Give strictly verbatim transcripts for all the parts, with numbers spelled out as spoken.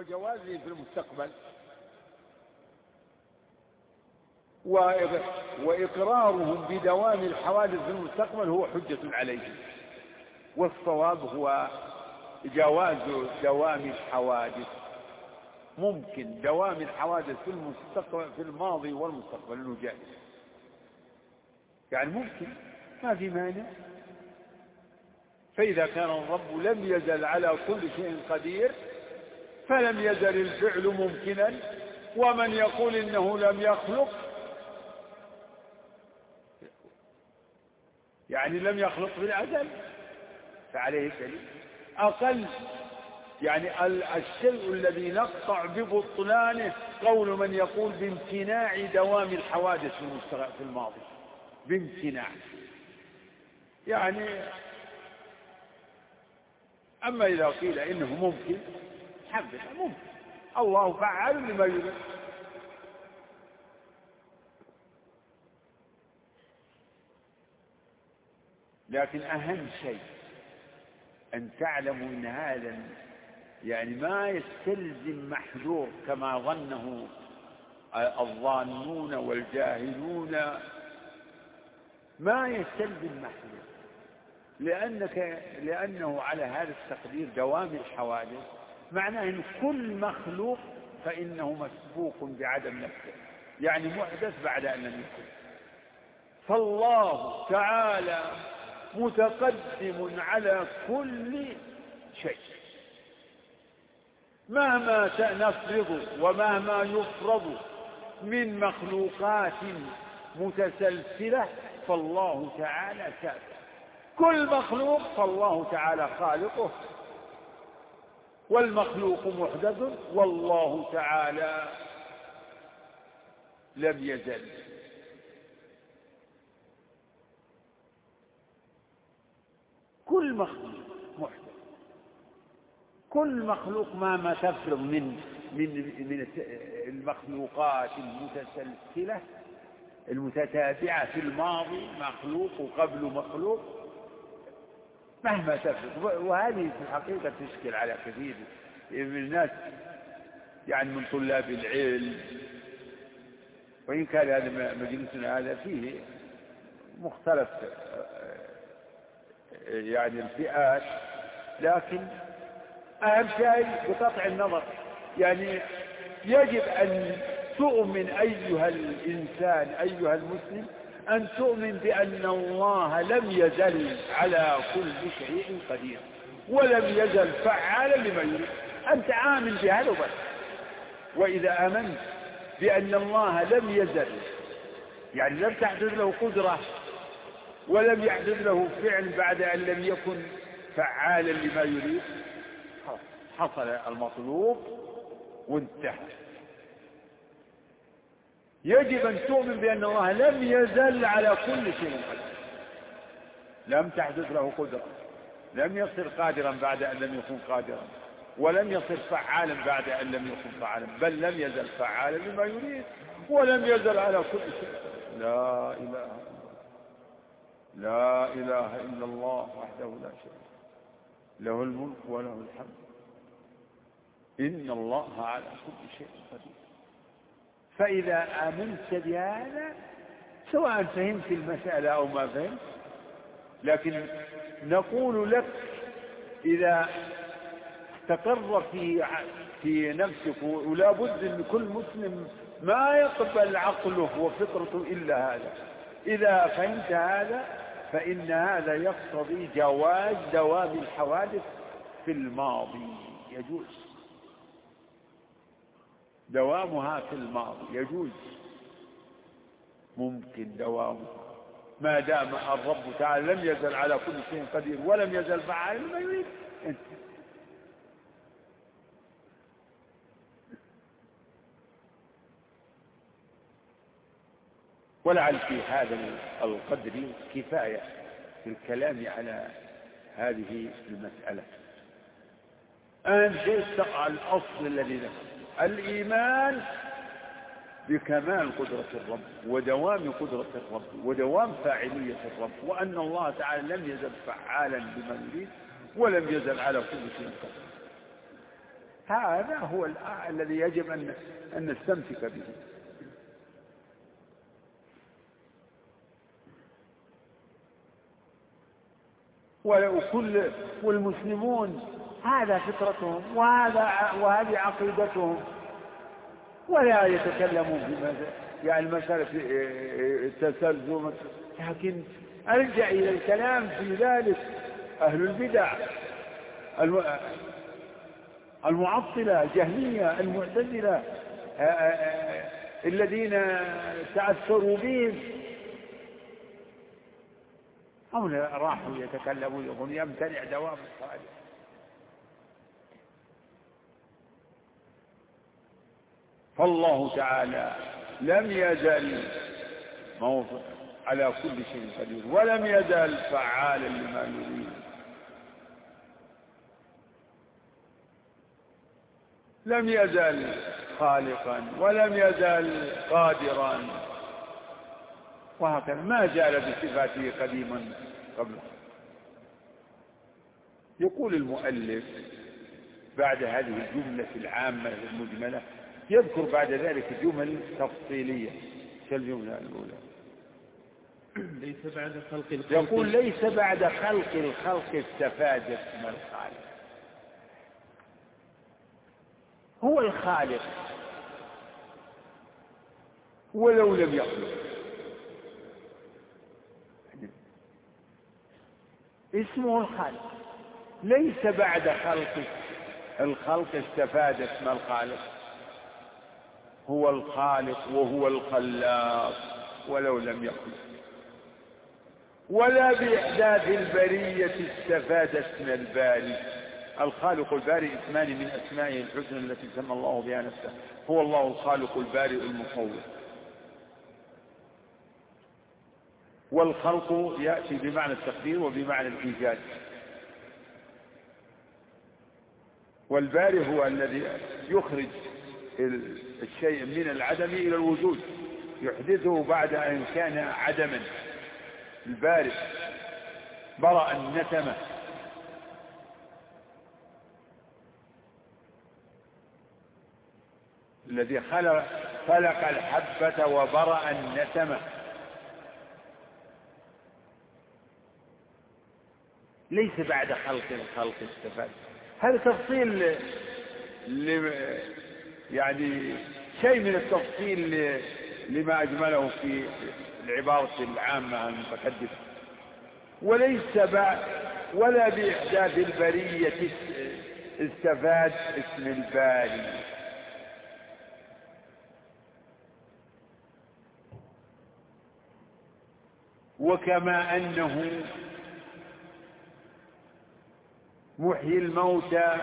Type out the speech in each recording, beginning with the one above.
وجوازه في المستقبل، وإقرارهم بدوام الحوادث في المستقبل هو حجة عليهم، والصواب هو جواز دوام الحوادث. ممكن دوام الحوادث في المستقبل في الماضي والمستقبل انه جائز، يعني ممكن ما في مانع. فإذا كان الرب لم يزل على كل شيء قدير فلم يزل الفعل ممكنا، ومن يقول إنه لم يخلق يعني لم يخلق في الأزل فعليه دليل. أقل يعني الشيء الذي نقطع ببطلانه قول من يقول بامتناع دوام الحوادث في الماضي، بامتناع يعني. أما إذا قيل إنه ممكن حقا ممكن، الله فعال لما يريد. لكن أهم شيء أن تعلموا أن هذا يعني ما يستلزم محذور كما ظنه الظانون والجاهلون، ما يستلزم محذور، لأنك لأنه على هذا التقدير دوام الحوادث معناه أن كل مخلوق فإنه مسبوق بعدم نفسه، يعني محدث بعد أن لم يكن. فالله تعالى متقدم على كل شيء، مهما نفرض ومهما يفرض من مخلوقات متسلسلة فالله تعالى سابق. كل مخلوق فالله تعالى خالقه، والمخلوق محدث والله تعالى لم يزل. كل مخلوق محدث، كل مخلوق مهما تفرض من من من المخلوقات المتسلسلة المتتابعة في الماضي، مخلوق وقبل مخلوق مهما تفرض. وهذه في الحقيقة تشكل على كثير من الناس يعني من طلاب العلم، وإن كان هذا مجلسنا هذا فيه مختلف يعني الفئات، لكن أهم شيء بقطع النظر يعني يجب أن تؤمن أيها الإنسان أيها المسلم أن تؤمن بأن الله لم يزل على كل شيء قدير، ولم يزل فعالا لما يريد. أنت آمن بهذا بس. وإذا آمنت بأن الله لم يزل يعني لم تحدث له قدرة ولم يحدث له فعل بعد أن لم يكن فعالا لما يريد، حصل المطلوب وانتهى. يجب أن تؤمن بأن الله لم يزل على كل شيء قدير، لم تحدث له قدرة، لم يصير قادرا بعد أن لم يكن قادرا، ولم يصير فعالا بعد أن لم يكن فعالا، بل لم يزل فعالا لما يريد، ولم يزل على كل شيء. لا إله إلا الله، لا إله إلا الله وحده لا شريك له الملك وله الحمد، إن الله على كل شيء قدير. فإذا آمنت بهذا سواء فهمت المسألة أو ما فهمت، لكن نقول لك إذا استقر في في نفسك، ولا بد أن كل مسلم ما يقبل عقله وفطرته إلا هذا، إذا فهمت هذا فإن هذا يقتضي جواز دوام الحوادث في الماضي، يجوز دوامها في الماضي، يجوز ممكن دوامها ما دام الرب تعالى لم يزل على كل شيء قدير ولم يزل فعالا لما يريد. انت ولعل في هذا القدر كفاية في الكلام على هذه المسألة. أهم شيء تقع الأصل الذي ذكر الإيمان بكمال قدرة الرب ودوام قدرة الرب ودوام فاعلية الرب، وأن الله تعالى لم يزل فعالا بما يريد ولم يزل على كل شيء قدير. هذا هو الذي يجب أن أن نستمسك به. وكل والمسلمون هذا فطرتهم وهذا وهذه عقيدتهم، ولا يتكلمون بماذا يعني مسألة التسلسل، لكن أرجع إلى الكلام في ذلك أهل البدع المعطلة الجهمية المعتزلة الذين تأثروا بهم هم راحوا يتكلمون وهم يمتنع دوام الصالح. فالله تعالى لم يزل على كل شيء قدير، ولم يزل فعالا لما يريد، لم يزل خالقا ولم يزل قادرا، وهكذا ما زال بصفاته قديما قبله. يقول المؤلف بعد هذه الجملة العامة المجملة يذكر بعد ذلك جمل تفصيلية. كالجملة الأولى ليس بعد خلق الخلق، يقول ليس بعد خلق الخلق استفاد اسم الخالق. هو الخالق ولو لم يخلق، اسمه الخالق. ليس بعد خلق الخلق استفاد اسم الخالق. هو الخالق وهو الخلاق ولو لم يخلق. ولا بإحداث البرية استفاد اسم الباري. الخالق الباري اسمان من أسمائه الحسنى التي سمى الله بها نفسه. هو الله الخالق البارئ المصور. والخلق يأتي بمعنى التقدير وبمعنى الإيجاد. والبارئ هو الذي يخرج الشيء من العدم إلى الوجود، يحدثه بعد أن كان عدما. البارئ برأ النسمة، الذي خلق خلق الحبة وبرأ النسمة. ليس بعد خلق الخلق استفاد. هذا تفصيل ل... يعني شيء من التفصيل ل... لما أجمله في العبارة العامة المتقدمة. وليس بعد ولا بإحداث البرية استفاد اسم الباري. وكما أنه محيي الموتى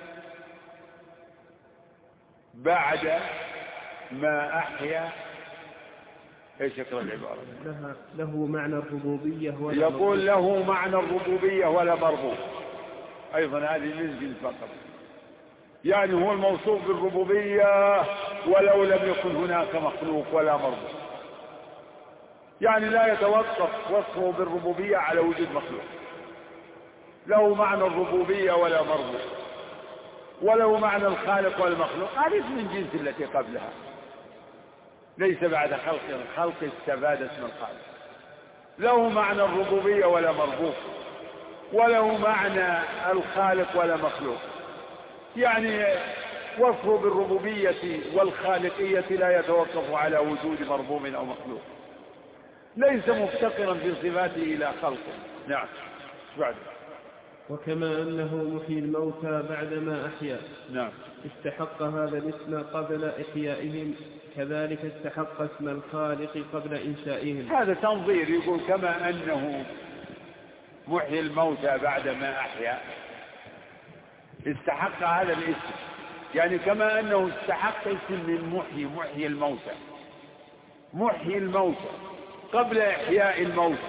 بعد ما أحيا. ايش يقرأ العبارة؟ له معنى الربوبية ولا يقول له معنى الربوبية ولا مربوب. أيضا هذه من جنس فقط، يعني هو الموصوف بالربوبية ولو لم يكن هناك مخلوق ولا مربوب. يعني لا يتوقف وصفه بالربوبية على وجود مخلوق. له معنى الربوبية ولا مربوب، وله معنى الخالق والمخلوق. هذه من جنس التي قبلها. ليس بعد خلق الخلق استفاد اسم الخالق. له معنى الربوبية ولا مربوب، وله معنى الخالق ولا مخلوق. يعني وصفه بالربوبية والخالقية لا يتوقف على وجود مربوب أو مخلوق. ليس مفتقرا في صفاته إلى خلقه. نعم. بعد. وكما أنه محيي الموتى بعدما أحيا. نعم. استحق هذا الاسم قبل إحيائهم، كذلك استحق اسم الخالق قبل إنشائهم. هذا تنظير. يقول كما أنه محيي الموتى بعدما أحيا استحق هذا الاسم. يعني كما أنه استحق اسم من محيي محيي الموتى محيي الموتى قبل إحياء الموت،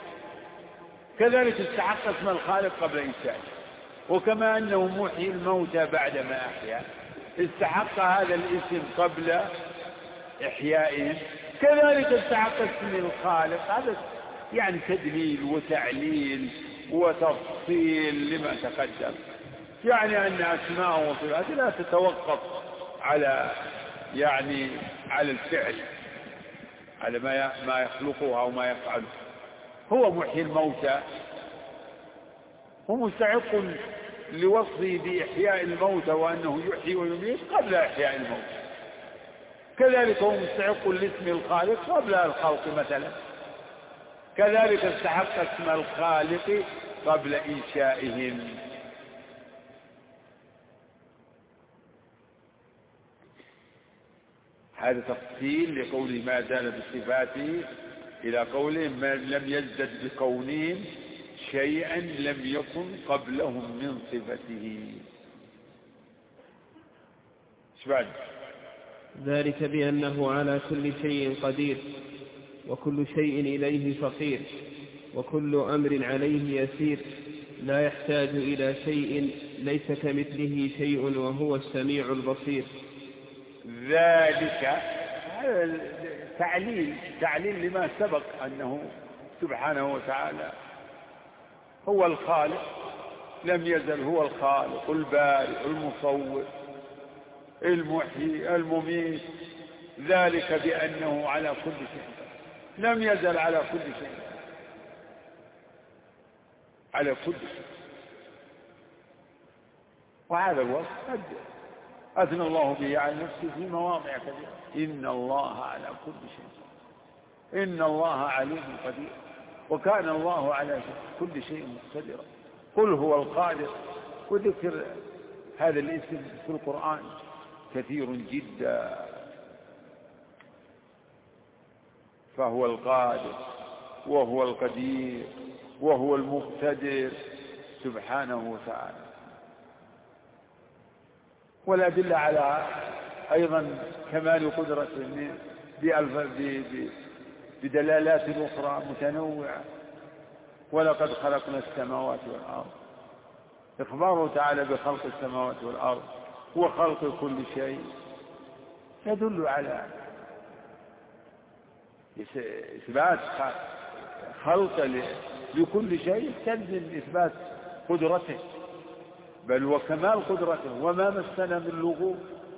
كذلك استحق اسم الخالق قبل إنشائه. وكما أنه محيي الموتى بعدما أحيا استحق هذا الاسم قبل إحيائه، كذلك استحق اسم الخالق. هذا يعني تدليل وتعليل وتفصيل لما تقدم. يعني أن أسماء وصفاته لا تتوقف على يعني على الفعل، على ما ما يخلقه أو ما يفعله. هو محيي الموتى ومستحق لوصفه بإحياء الموتى وأنه يحيي ويميت قبل إحياء الموت، كذلك هو مستحق لاسم الخالق قبل الخلق مثلا، كذلك استحق اسم الخالق قبل إنشائهم. هذا تفصيل لقوله ما زال بصفاته إلى قوله ما لم يزدد بكونهم شيئا لم يكن قبلهم من صفته. شبعد ذلك بأنه على كل شيء قدير، وكل شيء إليه فقير، وكل أمر عليه يسير، لا يحتاج إلى شيء، ليس كمثله شيء وهو السميع البصير. ذلك تعليل تعليل لما سبق أنه سبحانه وتعالى هو الخالق، لم يزل هو الخالق البارئ المصور المحيي المميت. ذلك بأنه على كل شيء، لم يزل على كل شيء، على كل شيء. وهذا الوصف قد أثنى الله به على نفسه في مواضع كثيرة. إن الله على كل شيء، إن الله عليم قدير، وكان الله على كل شيء مقتدرا. قل هو القادر، وذكر هذا الاسم في القرآن كثير جدا. فهو القادر وهو القدير وهو المقتدر سبحانه وتعالى. والأدلة على أيضا كمال قدرته بدلالات أخرى متنوعة. ولقد خلقنا السماوات والأرض، إخباره تعالى بخلق السماوات والأرض وخلق كل شيء يدل على إثبات خلق لكل شيء يستلزم إثبات قدرته، بل وكمال قدرته. وما مسنا من لغوب،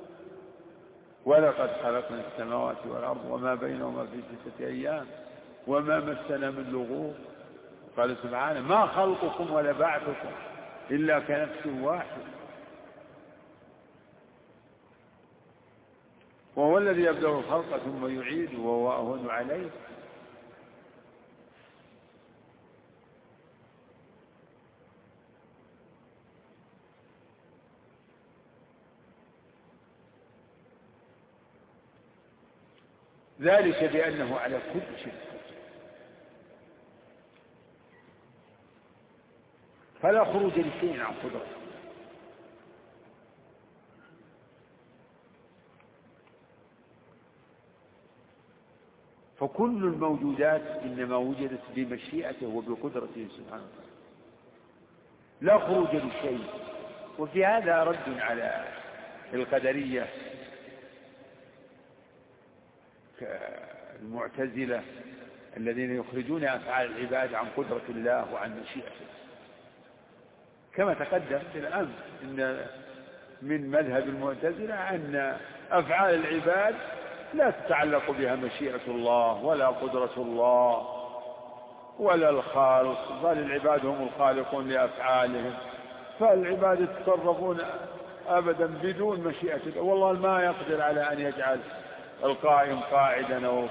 ولقد خلقنا السماوات والأرض وما بينهما في ستة أيام وما مسنا من لغوب. قال سبحانه ما خلقكم ولا بعثكم إلا كنفس واحد. وهو الذي يبدأ الخلق ثم يعيد وهو أهون عليه. ذلك بأنه على كل شيء، فلا خروج لشيء عن قدرته. فكل الموجودات إنما وجدت بمشيئته وبقدرته سبحانه وتعالى، لا خروج لشيء. وفي هذا رد على القدرية المعتزلة الذين يخرجون أفعال العباد عن قدرة الله وعن مشيئته. كما تقدم في الأمر إن من مذهب المعتزلة أن أفعال العباد لا تتعلق بها مشيئة الله ولا قدرة الله ولا الخالق، بل العباد هم الخالقون لأفعالهم، فالعباد يتصرفون أبدا بدون مشيئة الله. والله ما يقدر على أن يجعل القائم قاعدا أو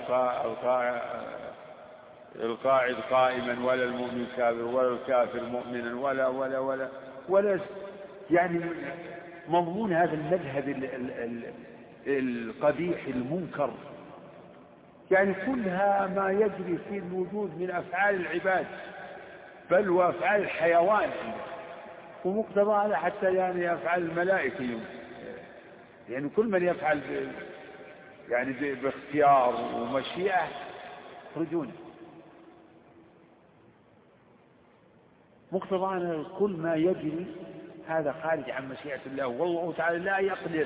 القاعد قائما، ولا المؤمن كافر، ولا الكافر مؤمنا، ولا ولا ولا ولا يعني مضمون هذا المذهب القبيح المنكر يعني كلها ما يجري في الوجود من أفعال العباد بل وأفعال الحيوان، ومقتضى هذا حتى يعني أفعال الملائكة، يعني كل من يفعل يعني باختيار ومشيئة يخرجون. مقتضى كل ما يجري هذا خارج عن مشيئة الله، والله تعالى لا يقدر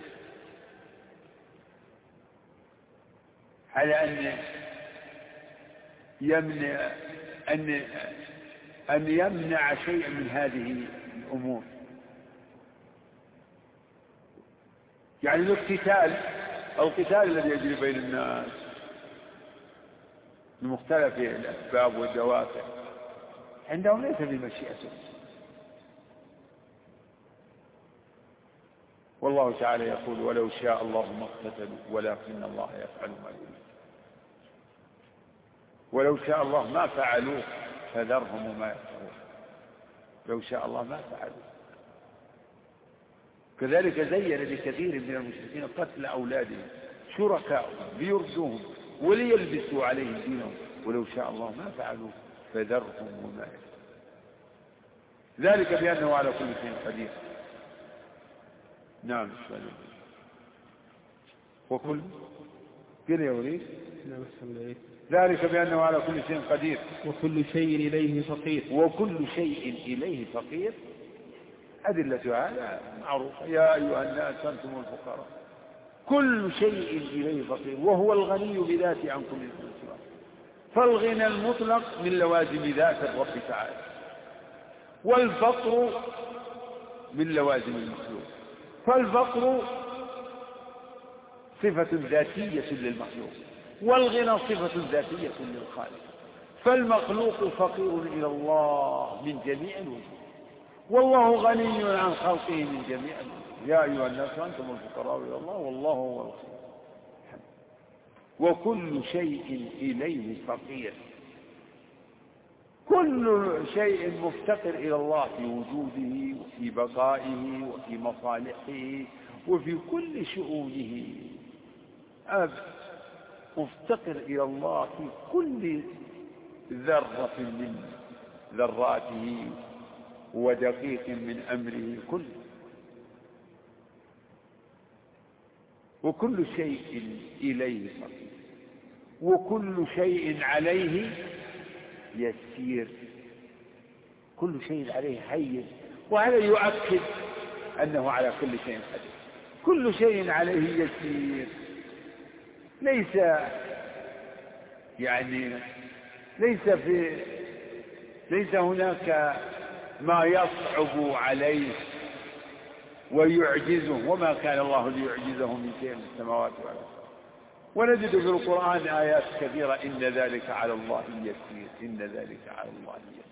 على أن يمنع أن أن يمنع شيئا من هذه الأمور، يعني القتال القتال الذي يجري بين الناس بمختلف الأسباب والدوافع عندهم ليس بمشيئته. والله تعالى يقول ولو شاء الله ما اقتتلوا ولكن الله يفعل ما يريد. ولو شاء الله ما فعلوه فذرهم وما يفترون. لو شاء الله ما فعلوه. كذلك زين لكثير من المشركين قتل أولادهم شركاءهم ليردوهم وليلبسوا عليهم دينهم ولو شاء الله ما فعلوه فذرهم وما يفترون. ذلك بأنه على كل شيء قدير. نعم وكل قل يا وليد ذلك بأنه على كل شيء قدير وكل شيء إليه فقير. وكل شيء إليه فقير أدلة هذا معروفة. يا أيها الناس أنتم الفقراء كل شيء إليه فقير وهو الغني بذاته عن كل شيء. فالغنى المطلق من لوازم ذات الرب تعالى والفقر من لوازم المخلوق. فالفقر صفة ذاتية للمخلوق والغنى صفة ذاتية للخالق. فالمخلوق فقير إلى الله من جميع الوجوه والله غني عن خلقه من جميع الوجوه. يا أيها الناس أنتم الفقراء إلى الله والله هو الغني. وكل شيء إليه فقير. كل شيء مفتقر إلى الله في وجوده وفي بقائه وفي مصالحه وفي كل شؤونه. أب مفتقر إلى الله في كل ذرة من ذراته ودقيق من أمره كله. وكل شيء إليه فقير وكل شيء عليه يسير. كل شيء عليه هين وهذا يؤكد أنه على كل شيء قدير. كل شيء عليه يسير ليس يعني ليس في ليس هناك ما يصعب عليه ويعجزه وما كان الله ليعجزه من شيء من السماوات والأرض. ونجد في القرآن آيات كثيرة إن ذلك على الله يسير. إن ذلك على الله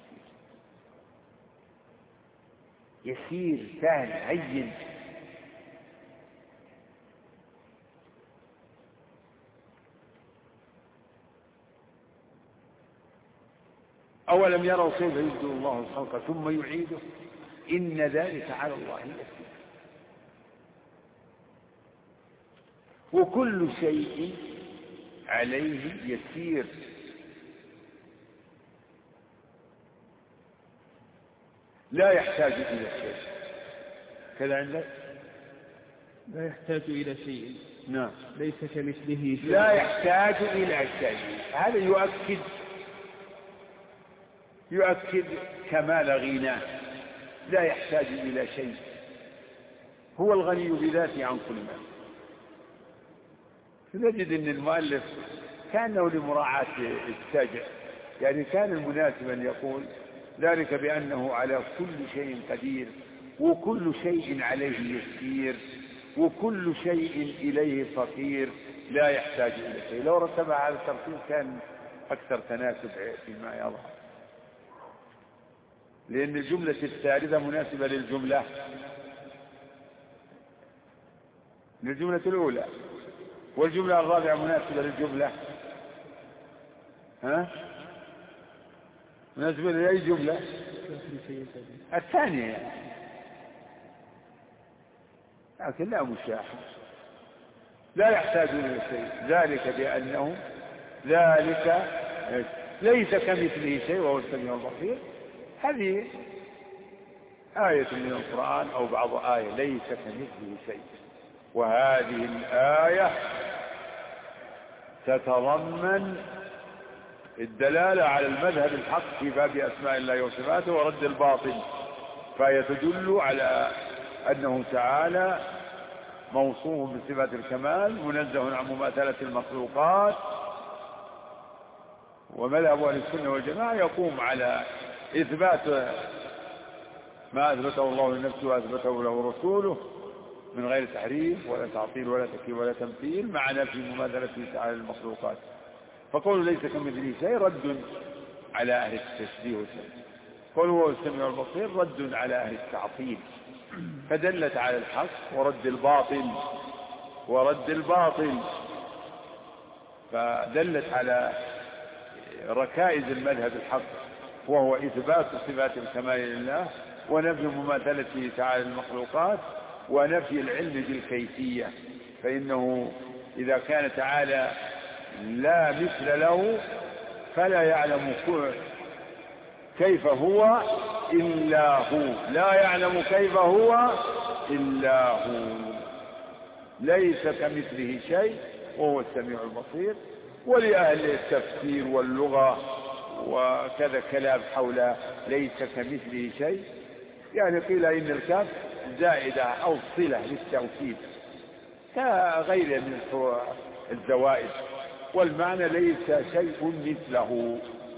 يسير يسير سهل هين. أولم يروا كيف يبدئ الله الخلق ثم يعيده إن ذلك على الله يسير. وكل شيء عليه يسير. لا يحتاج إلى شيء. كذا عندك لا يحتاج إلى شيء. نعم ليس كمثله شيء. لا يحتاج إلى شيء. هذا يؤكد يؤكد كمال غناه. لا يحتاج إلى شيء. هو الغني بذاته عن كل ما. نجد أن المؤلف كانه لمراعاة السجع يعني كان المناسب أن يقول ذلك بأنه على كل شيء قدير وكل شيء عليه يسير وكل شيء إليه فقير لا يحتاج إلى شيء. لو رتبها على الترتيب كان أكثر تناسب فيما يظهر لأن الجملة الثالثة مناسبة للجملة للجملة الأولى والجملة الرابعة مناسبة للجملة ها مناسبة لأي جملة الثانية لكن لا مشاحة. لا يحتاج إلى شيء. ذلك بأنه ذلك ليس كمثله شيء وهو السميع البصير. هذه آية من القرآن أو بعض آية ليس كمثله شيء. وهذه الآية تتضمن الدلالة على المذهب الحق في باب أسماء الله وصفاته ورد الباطل. فهي تدل على أنه تعالى موصوف بصفات الكمال منزه عن مماثلة المخلوقات. ومذهب أهل السنة والجماعة يقوم على إثبات ما أثبته الله لنفسه وأثبته له رسوله من غير تحريف ولا تعطيل ولا تكييف ولا تمثيل مع نفي مماثلته تعالى المخلوقات. فقوله ليس كمثله شيء رد على أهل التشبيه والتمثيل، قوله هو السميع البصير رد على أهل التعطيل، فدلت على الحق ورد الباطل ورد الباطل فدلت على ركائز المذهب الحق، وهو إثبات صفات الكمال لله ونفي مماثلته تعالى المخلوقات ونفي العلم بالكيفية، فإنه إذا كان تعالى لا مثل له فلا يعلم كيف هو إلا هو، لا يعلم كيف هو إلا هو، ليس كمثله شيء وهو السميع البصير. ولأهل التفسير واللغة وكذا كلام حول ليس كمثله شيء، يعني قيل إن الكاف زائدة أو صلة للتوكيد كغير من الزوائد، والمعنى ليس شيء مثله.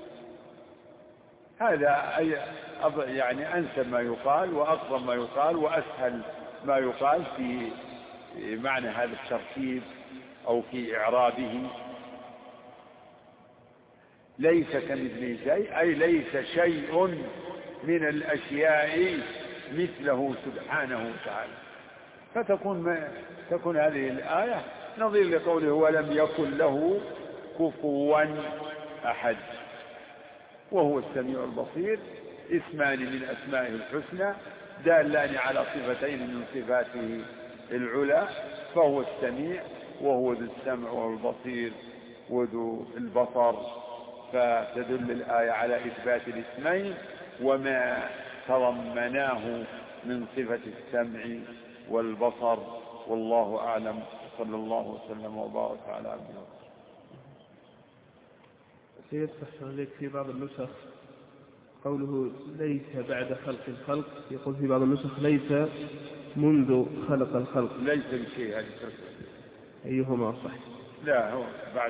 هذا يعني أنسب ما يقال وأقرب ما يقال وأسهل ما يقال في معنى هذا التركيب أو في إعرابه. ليس كمثله شيء أي ليس شيء من الأشياء مثله سبحانه وتعالى. فتكون ما تكون هذه الآية نظير لقوله ولم يكن له كفوا أحد، وهو السميع البصير اسمان من أسمائه الحسنى دالان على صفتين من صفاته العلى، فهو السميع وهو ذو السمع وهو البصير وذو البصر. فتدل الآية على إثبات الاسمين وما تضمناه من صفة السمع والبصر، والله أعلم. صلى الله وسلم وبارك على عبده. سيفتح عليك في بعض النسخ قوله ليس بعد خلق الخلق، يقول في بعض النسخ ليس منذ خلق الخلق. ليس بشيء هذه أيهما صح؟ لا هو بعد.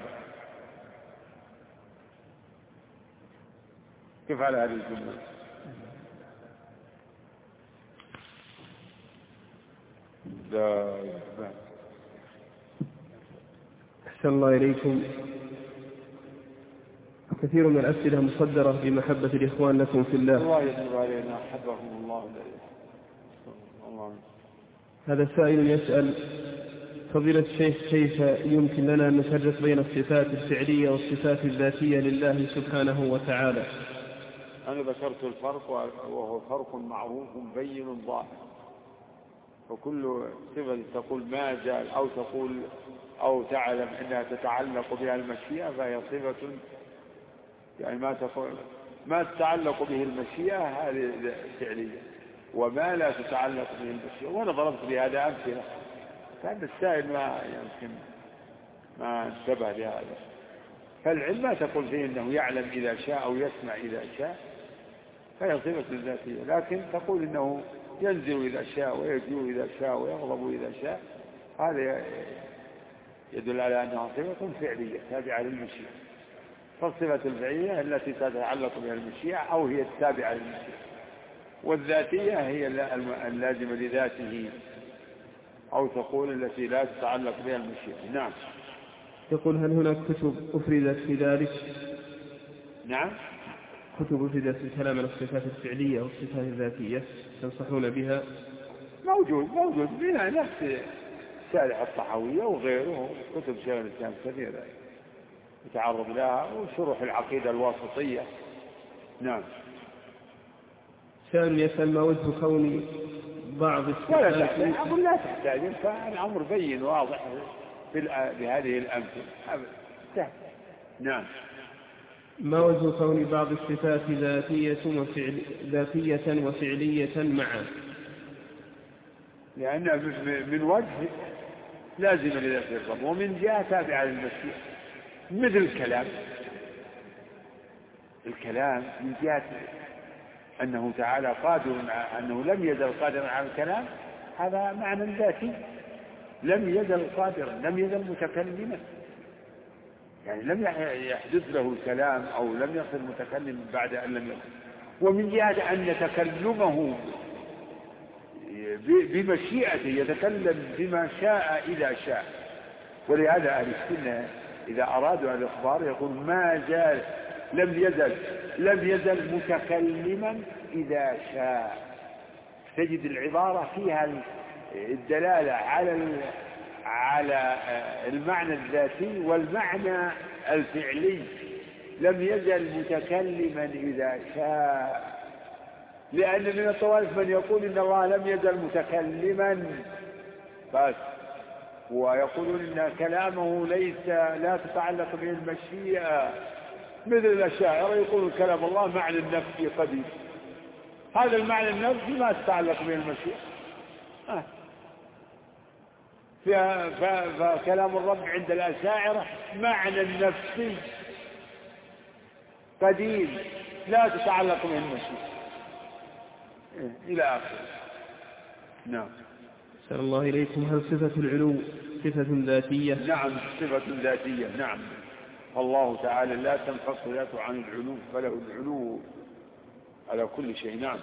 كيف على هذه الجملة؟ لا لا. أحسن الله إليكم. كثير من الأسئلة مصدرة بمحبة الإخوان لكم في الله. الله يجب علينا حبهم الله. الله. هذا سائل يسأل فضيلة الشيخ كيف يمكن لنا أن نفرق بين الصفات الفعلية والصفات الذاتية لله سبحانه وتعالى؟ أنا ذكرت الفرق وهو فرق معروف بين ظاهر، وكل صفة تقول ما زال أو تقول أو تعلم أنها تتعلق بها المشيئة فهي صفة، يعني ما تقول ما تتعلق به المشيئة هذه فعلية، وما لا تتعلق به المشيئة. وأنا ضربت بهذا أمثلة، كان السائل ما يمكن ما انتبه لهذا. فالعلم ما تقول فيه أنه يعلم إذا شاء أو يسمع إذا شاء، فهي صفة ذاتية، لكن تقول إنه ينزل إذا شاء ويجوع إذا شاء ويغضب إذا شاء، هذا يدل على أنها صفة فعلية تابعة للمشيئة. فالصفة الفعلية التي تتعلق بها المشيئة أو هي التابعة للمشيئة، والذاتية هي اللازمة لذاته، أو تقول التي لا تتعلق بها المشيئة. نعم. يقول هل هناك كتب أفردت في ذلك؟ نعم. كتب أفردت في الكلام عن الصفات الفعلية والصفات الذاتية تنصحون بها؟ موجود موجود بنا نفس سالح الطحاوية وغيره، كتب شيخ الإسلام كثيرة يتعرض لها، وشروح العقيدة الواسطية. نعم. سائل يسأل ما وجه كون بعض الصفات ولا تحتاج أقول لا تحتاج، فالأمر بين واضح بهذه الأمثلة. نعم. ما وجه كون بعض الصفات ذاتية وفعل ذاتية وفعلية معا؟ لأن من وجه لازم لذات الرب، ومن جهة تابعة للمشيئة، مثل الكلام. الكلام من جهة أنه تعالى قادر، أنه لم يزل قادرا على الكلام، هذا معنى ذاتي. لم يزل قادرا، لم يزل متكلما، يعني لم يحدث له الكلام أو لم يصل متكلم بعد أن لم يكن. ومن جهة أن تكلمه بمشيئته، يتكلم بما شاء إذا شاء. ولهذا أهل السنة إذا أرادوا الإخبار يقول ما زال لم يزل لم يزل متكلما إذا شاء. تجد العبارة فيها الدلالة على على المعنى الذاتي والمعنى الفعلي. لم يزل متكلما إذا شاء، لأن من الطوائف من يقول إن الله لم يزل متكلما بس، ويقولون إن كلامه ليس لا تتعلق به المشيئة، مثل الأشاعرة يقولون كلام الله معنى النفسي قديم. هذا المعنى النفسي ما تتعلق به المشيئة. آه. فكلام الرب عند الأشاعرة معنى النفسي قديم لا تتعلق به المشيئة إلى آخره. نعم. أحسن الله إليكم. هل صفة العلو صفة ذاتية؟ نعم صفة ذاتية. نعم. الله تعالى لا تنفصل ذاته عن العلو، فله العلو على كل شيء. نعم.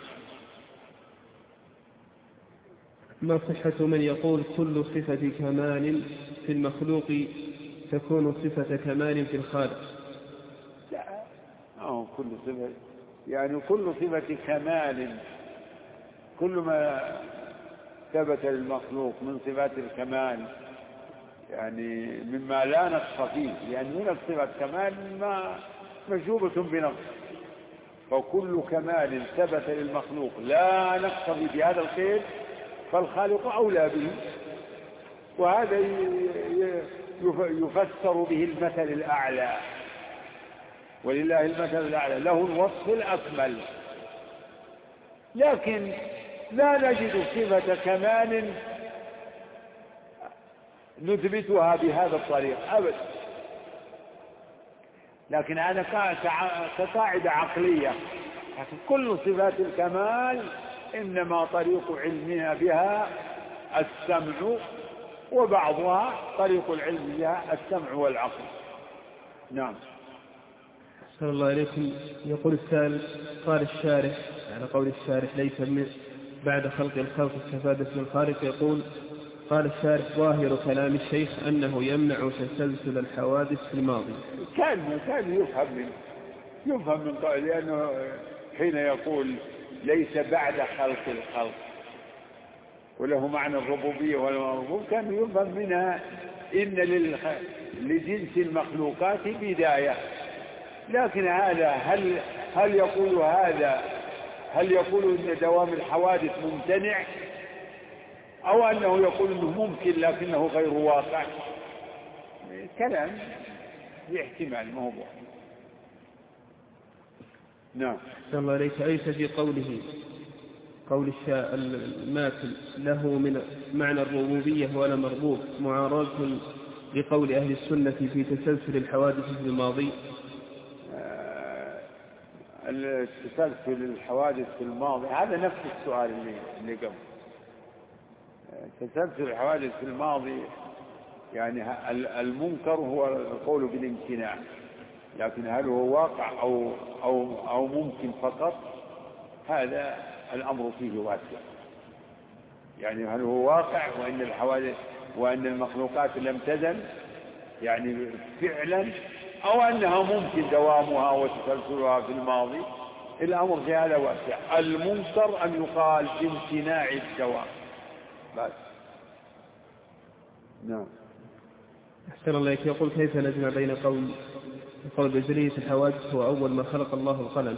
ما صحة من يقول كل صفة كمال في المخلوق تكون صفة كمال في الخالق؟ لا، أو كل صفة يعني كل صفة كمال، كل ما ثبت للمخلوق من صفات الكمال يعني مما لا نقص فيه، يعني هنا صفة كمال ما مجوبة بنقص، فكل كمال ثبت للمخلوق لا نقص فيه بهذا الخير فالخالق أولى به. وهذا يفسر به المثل الأعلى، ولله المثل الأعلى، له الوصف الأكمل. لكن لا نجد صفة كمال نثبتها بهذا الطريق أبدا، لكن هذا كقاعدة عقلية. لكن كل صفات الكمال إنما طريق علمنا بها السمع، وبعضها طريق العلم بها السمع والعقل. نعم. أحسن الله إليكم. يقول السائل قال الشارح على قول الشارح ليس من بعد خلق الخلق استفاد اسم الخالق، يقول قال الشارح ظاهر كلام الشيخ أنه يمنع تسلسل الحوادث في الماضي. كان كان يفهم من يفهم من قال، لأنه حين يقول ليس بعد خلق الخلق وله معنى الربوبية والربوبية كان يفهم منها إن لجنس المخلوقات بداية. لكن هذا هل هل يقول هذا هل يقول إن دوام الحوادث ممتنع، أو أنه يقول إنه ممكن لكنه غير واقع؟ كلام في احتمال، ما هو واحد. نعم. أحسن الله إليك. ليس في قوله قول الماكل له من معنى الربوبية ولا مربوب معارضة لقول أهل السنة في تسلسل الحوادث في الماضي؟ التسلسل الحوادث في الماضي هذا نفس السؤال اللي اللي قبل. تسلسل الحوادث في الماضي يعني المنكر هو القول بالامتناع، لكن هل هو واقع أو أو أو ممكن فقط، هذا الأمر فيه واسع. يعني هل هو واقع وأن الحوادث وأن المخلوقات لم تزل يعني فعلا، أو أنها ممكن دوامها وتسلسلها في الماضي، الأمر في هذا واسع. المنكر أن يقال بامتناع الدوام بس. نعم. أحسن الله إليك. يقول كيف نجمع بين قول قول بجرية الحوادث وأول ما خلق الله القلم؟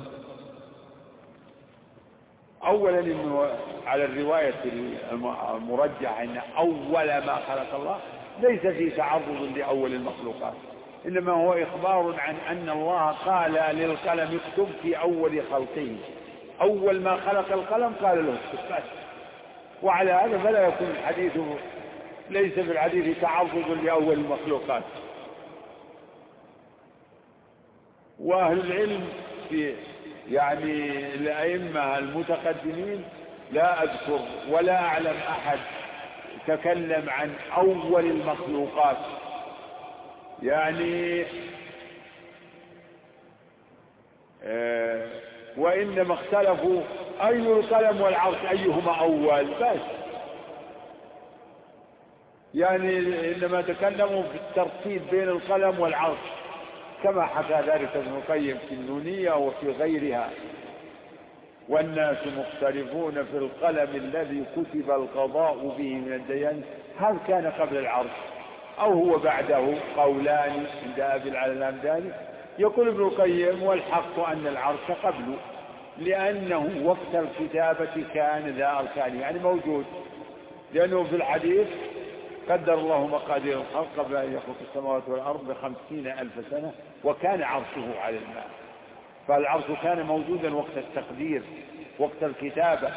أولا إنه على الرواية المرجحة أن أول ما خلق الله ليس في تعرض لأول المخلوقات، إنما هو إخبار عن أن الله قال للقلم اكتب في أول خلقه. أول ما خلق القلم قال له اكتب. وعلى هذا فلا يكون الحديث ليس في الحديث تعرض لأول المخلوقات. وأهل العلم في يعني الأئمة المتقدمين لا أذكر ولا أعلم أحد تكلم عن أول المخلوقات، يعني آه وإنما اختلفوا أي القلم والعرش أيهما أول بس. يعني إنما تكلموا في الترتيب بين القلم والعرش كما حكى ذلك ابن القيم في النونية وفي غيرها. والناس مختلفون في القلم الذي كتب القضاء به من الديان، هل كان قبل العرش أو هو بعده؟ قولان عند أبي العلا الهمداني. يقول ابن القيم والحق أن العرش قبله، لأنه وقت الكتابة كان ذا أركان، يعني موجود، لأنه في الحديث قدر الله مقادير الخلق قبل أن يخلق السماوات والأرض بخمسين ألف سنة وكان عرشه على الماء. فالعرش كان موجودا وقت التقدير، وقت الكتابة،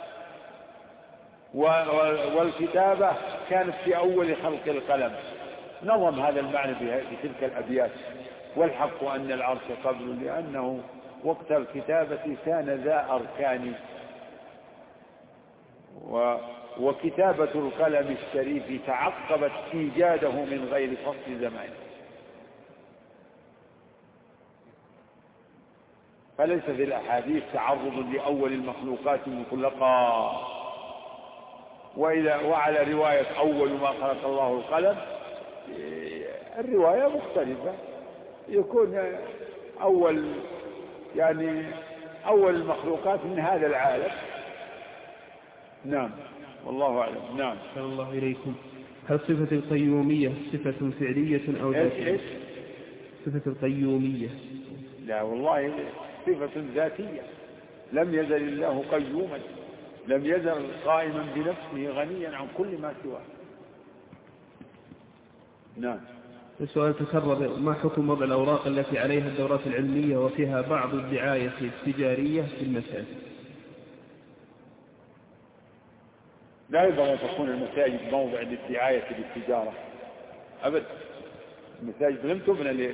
والكتابة كانت في أول خلق القلم. نظم هذا المعنى بتلك الأبيات: والحق أن العرش قبل لأنه وقت الكتابة كان ذا أركان، وكتابة القلم الشريف تعقبت إيجاده من غير فصل زمان. فليس في الأحاديث تعرض لأول المخلوقات مطلقا. وإذا وعلى رواية أول ما خلق الله القلم، الرواية مختلفة، يكون أول يعني أول المخلوقات من هذا العالم. نعم والله أعلم. نعم. أحسن الله إليكم. هل صفة القيومية صفة فعلية أو ذاتية؟ إيش؟ صفة القيومية. لا والله صفة ذاتية، لم يزل الله قيوما، لم يزل قائما بنفسه غنيا عن كل ما سواه. نعم. السؤال تكرر: ما حكم وضع الأوراق التي عليها الدورات العلمية وفيها بعض الدعاية التجارية في المساجد؟ لا ينبغي أن تكون المساجد موضع للدعاية للتجارة أبدا. المساجد لم تبنى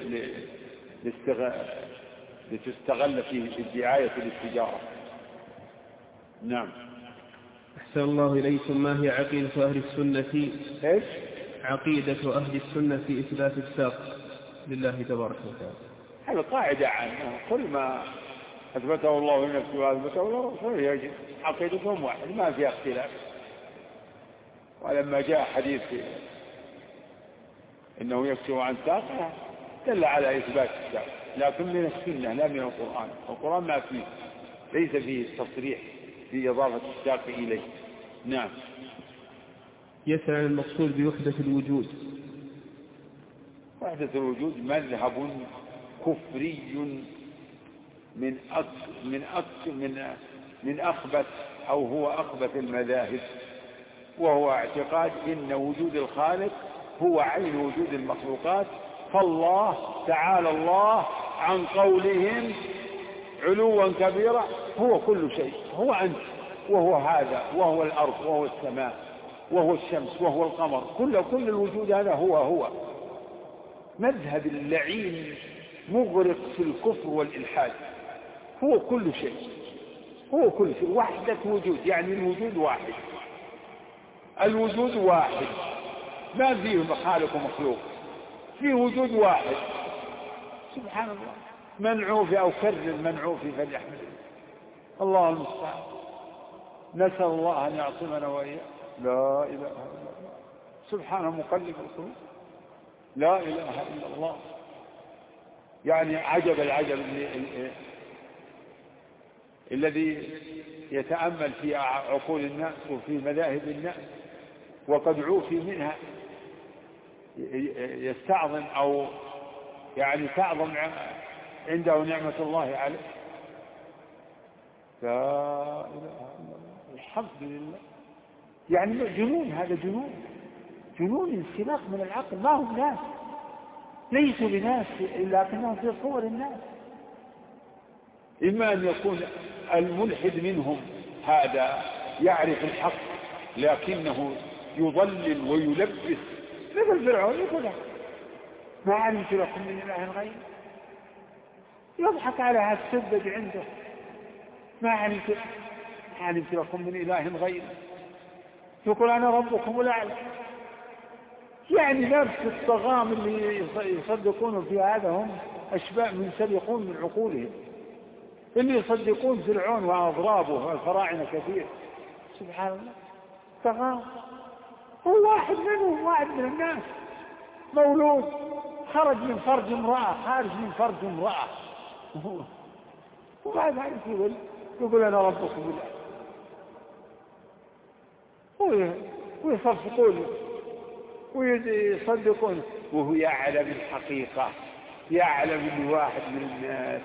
لتستغل في الدعاية للتجارة. نعم. أحسن الله إليكم. ما هي عقيدة أهل السنة؟ إيش؟ عقيدة أهل السنة في إثبات الساق لله تبارك وتعالى. هذا قاعدة عامة، كل ما أثبته الله لنفسه وأثبته لرسوله يجب عقيدتهم واحد، ما فيها اختلاف. ولما جاء حديث إنه يكشف عن ساقه دل على إثبات الساق، لكن من السنة لا من القرآن. القرآن ما فيه، ليس فيه تصريح في إضافة الساق إليه. نعم. يسأل عن المقصود بوحدة الوجود. وحدة الوجود مذهب كفري من أك من أك من من أخبث أو هو أخبث المذاهب، وهو اعتقاد إن وجود الخالق هو عين وجود المخلوقات، فالله تعالى الله عن قولهم علوا كبيرا هو كل شيء، هو أنت وهو هذا وهو الأرض وهو السماء وهو الشمس وهو القمر، كل كل الوجود هذا هو هو. مذهب اللعين مغرق في الكفر والإلحاد. هو كل شيء، هو كل شيء، وحدة وجود، يعني الوجود واحد، الوجود واحد، ما فيه خالق ومخلوق، فيه وجود واحد. سبحان الله. منعوف أو كرر منعوف فليحمد الله المستعان. نسأل الله أن يعصمنا وإياه. لا إله إلا الله. سبحانه مقلب القلوب. لا إله إلا الله. يعني عجب العجب الذي يتأمل في عقول الناس وفي مذاهب الناس وقد عوفي منها يستعظم أو يعني تعظم عنده نعمة الله عليه. لا إله إلا الله. الحمد لله. يعني جنون، هذا جنون، جنون انسلاخ من العقل. ما هم ناس، ليسوا بناس لكنهم في صور الناس. إما أن يكون الملحد منهم هذا يعرف الحق لكنه يضلل ويلبس، مثل فرعون يقول ما علمت لكم من إله غير، يضحك على السذج عنده، ما علمت ما علمت لكم من إله غير، يقول أنا ربكم الأعلى. يعني نفس الطغام اللي يصدقون في هذا هم أشباه من سبقون من عقولهم، اللي يصدقون فرعون وأضرابه والفراعنة كثير. سبحان الله. طغام هو واحد منهم، واحد من الناس، مولود خرج من فرج امرأة، خارج من فرج امرأة، وبعد ذلك يقول يقول أنا ربكم بالله، ويصفقون ويصدقون، وهو يعلم الحقيقة، يعلم أن واحد من الناس،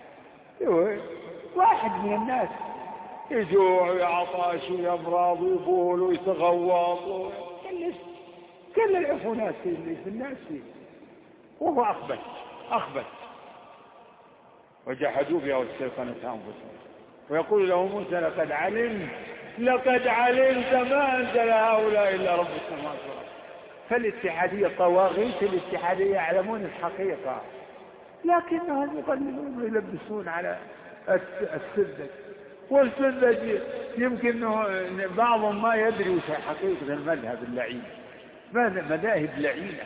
واحد من الناس يجوع ويعطش ويمرض ويبول ويتغوط، كل العفونات اللي في الناس فيه، وهو أخبث أخبث. وجحدوا بها واستيقنتها أنفسهم، ويقول له موسى لقد علمت لقد علمت ما أنزل هؤلاء إلا رب السماوات والأرض. فالاتحادية طواغيت الاتحادية يعلمون الحقيقة، لكنهم يقللون ويلبسون على السذج، والسذج يمكن بعضهم ما يدري وش حقيقة المذهب اللعين، مذاهب لعينة،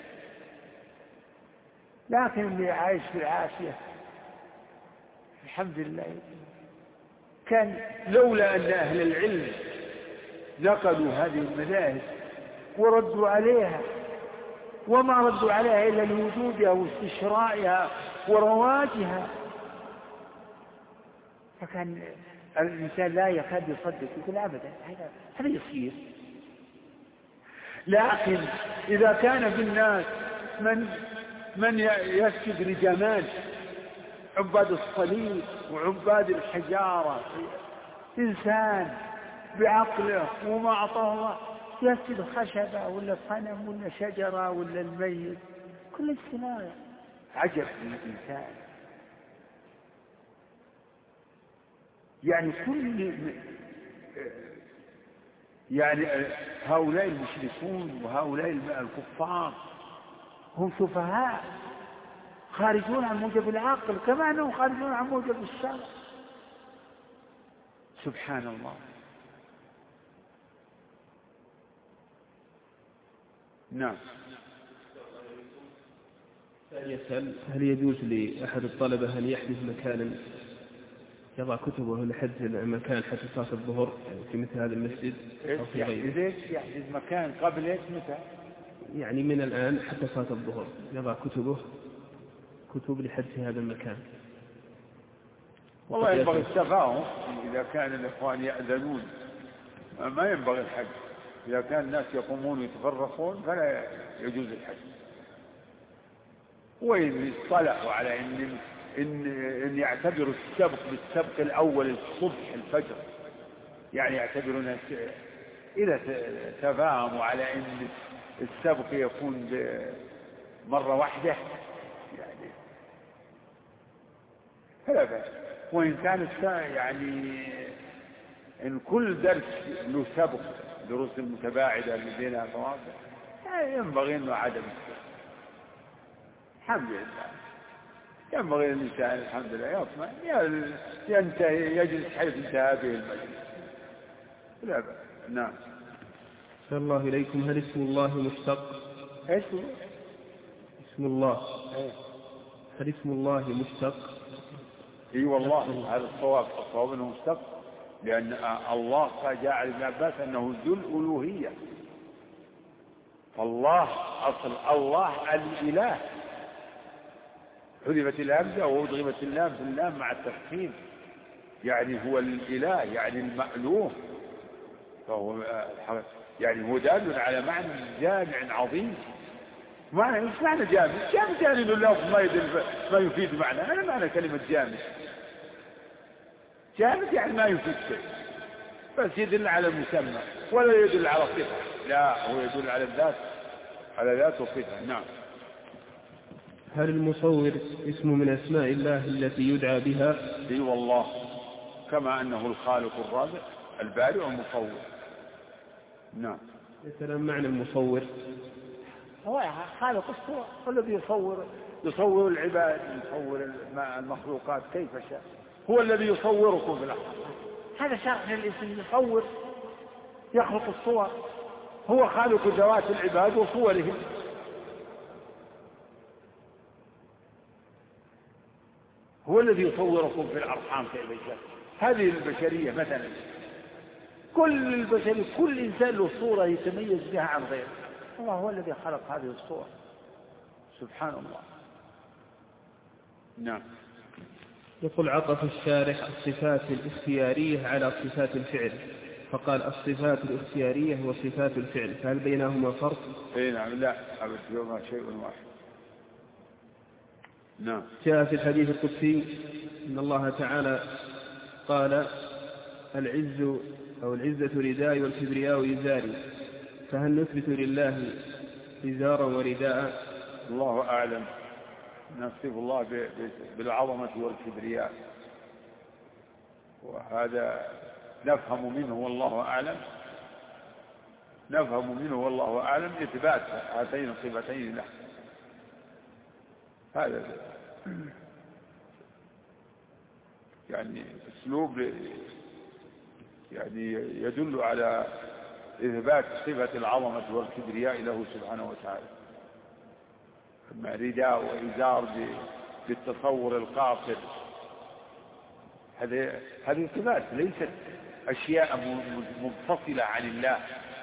لكن اللي عايش في العافية الحمد لله. كان لولا أن أهل العلم نقلوا هذه المذاهب وردوا عليها، وما ردوا عليها إلا لوجودها واستشرائها ورواجها، فكان الإنسان لا يكاد يصدق، يقول أبدا هذا هذا يصير. لكن إذا كان في الناس من من يسجد لجمال، عباد الصليب وعباد الحجارة، إنسان بعقله وما أعطاه الله يسجد خشبة ولا صنم ولا شجرة ولا الميت، كل السماء عجب للإنسان. يعني كل يعني هؤلاء المشركون وهؤلاء الكفار هم سفهاء خارجون عن موجب العقل، كما أنهم خارجون عن موجب الشرع. سبحان الله. نعم. يسأل هل يجوز لأحد الطلبة أن يحجز مكانا يضع كتبه لحجز مكان حتى صلاة الظهر في مثل هذا المسجد أو في غيره؟ يحجز مكان قبل ايش متى؟ يعني من الآن حتى صلاة الظهر يضع كتبه كتب لحجز هذا المكان. والله ينبغي التفاهم، إذا كان الإخوان يأذنون ما ينبغي الحج، إذا كان الناس يقومون ويتفرقون فلا يجوز الحج. وإن اصطلحوا على إن إن إن يعتبروا السبق بالسبق الأول الصبح الفجر، يعني يعتبرون إذا تفاهموا على إن السبق يكون مرة واحدة يعني فلا بأس. وإن كان يعني إن كل درس له سبق، دروس المتباعدة اللي بينها فواصل، ينبغي إنه عدم السبق. الحمد لله ينبغي للإنسان الحمد لله يطمئن ينتهي يجلس حيث انتهى به المجلس. لا بأس. نعم. صلى الله إليكم. هل اسم الله مشتق؟ ايش اسم الله ايه؟ هل اسم الله مشتق؟ اي والله هذا الصواب، الصواب انه مشتق، لأن الله قال جاء على ابن عباس أنه ذو الألوهية، فالله أصل الله الإله، حذفت الهمزة وأدغمت اللام في اللام مع التفخيم، يعني هو الإله يعني المألوه، فهو يعني هو دال على معنى جامع عظيم. معنى ايش معنى جامع؟ جامع يعني انه اللفظ ما يدل ما يفيد معنى. هذا معنى كلمة جامع. جامع يعني ما يفيد شيء، بس يدل على المسمى ولا يدل على صفة. لا، هو يدل على الذات، على ذات وصفة. نعم. هل المصور اسم من أسماء الله التي يدعى بها؟ اي والله، كما أنه الخالق الرازق البارئ المصور. نعم. مثلا معنى المصور هو خالق الصور، هو الذي يصور يصور العباد، يصور المخلوقات كيف شاء، هو الذي يصوركم في الأرض. هذا شرح الاسم، يصور يخلق الصور، هو خالق ذوات العباد وصورهم. هو الذي يصوركم في الأرحام كيف شاء. هذه البشرية مثلا كل البشر كل إنسان له صورة يتميز بها عن غيره. الله هو الذي خلق هذه الصور سبحان الله. نعم. يقول عطف الشارح الصفات الاختيارية على صفات الفعل، فقال الصفات الاختيارية وصفات الفعل، فهل بينهما فرق؟ اي نعم. لا أبدا شيء واحد. نعم. جاء في الحديث القدسي إن الله تعالى قال العز أو العزة رداء والكبرياء إزاري، فهل نثبت لله إزارا ورداء؟ الله أعلم. نصف الله بالعظمة والكبرياء، وهذا نفهم منه والله أعلم نفهم منه والله أعلم إثبات هاتين الصفتين له. هذا يعني أسلوب يعني يدل على إثبات صفة العظمة والكبرياء له سبحانه وتعالى. أما رداء وإزار بالتصور القاصر هذه هذه صفات ليست أشياء منفصلة عن الله.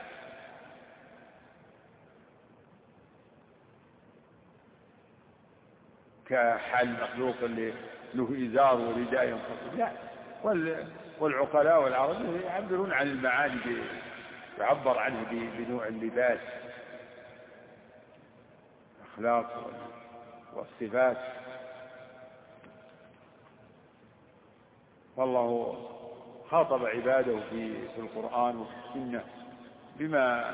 كحال المخلوق اللي له إزار ورداء ينفصل، لا. والعقلاء والعرب يعبرون عن المعاني، يعبر عنه بنوع اللباس، الأخلاق والصفات. والله خاطب عباده في في القرآن وفي السنة بما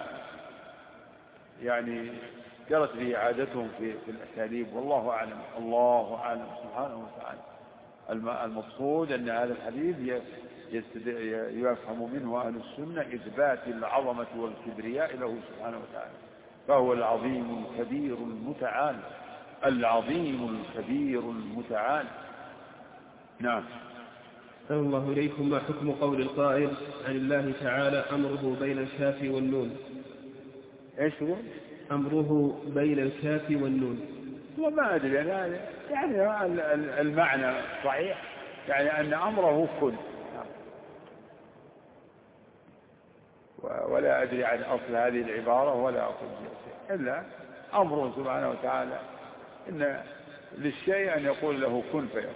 يعني جرت به عادتهم في في الأساليب، والله أعلم. الله أعلم سبحانه وتعالى. المقصود أن هذا الحديث يفهم منه أهل السنة إثبات العظمة والكبرياء له سبحانه وتعالى، فهو العظيم الكبير المتعال. العظيم الكبير المتعال. نعم. أسأل الله إليكم ما حكم قول القائل عن الله تعالى أمره بين الكاف والنون؟ إيش هو؟ أمره بين الكاف والنون. وما أدري يعني, يعني المعنى صحيح، يعني أن أمره كن، ولا أدري عن أصل هذه العبارة ولا أقول شيء إلا أمره سبحانه وتعالى إن للشيء أن يقول له كن فيكون.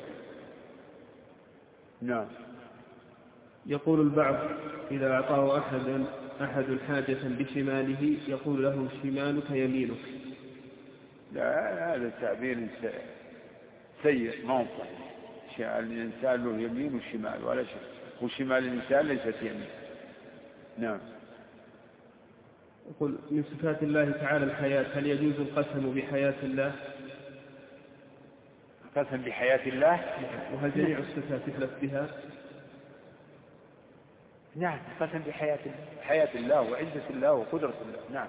نعم. يقول البعض إذا أعطاه أحد أحد حاجة بشماله يقول له شمالك يمينك. لا، هذا تعبير سيء ما هو صحيح. الإنسان له يمين وشمال ولا شيء، وشمال الإنسان ليست يمين. نعم. يقول من صفات الله تعالى الحياة، هل يجوز القسم بحياة الله؟ القسم بحياة الله؟ وهل جميع الصفات يحلف بها؟ نعم. القسم بحياة الله، حياة الله وعزة الله وقدرة الله. نعم.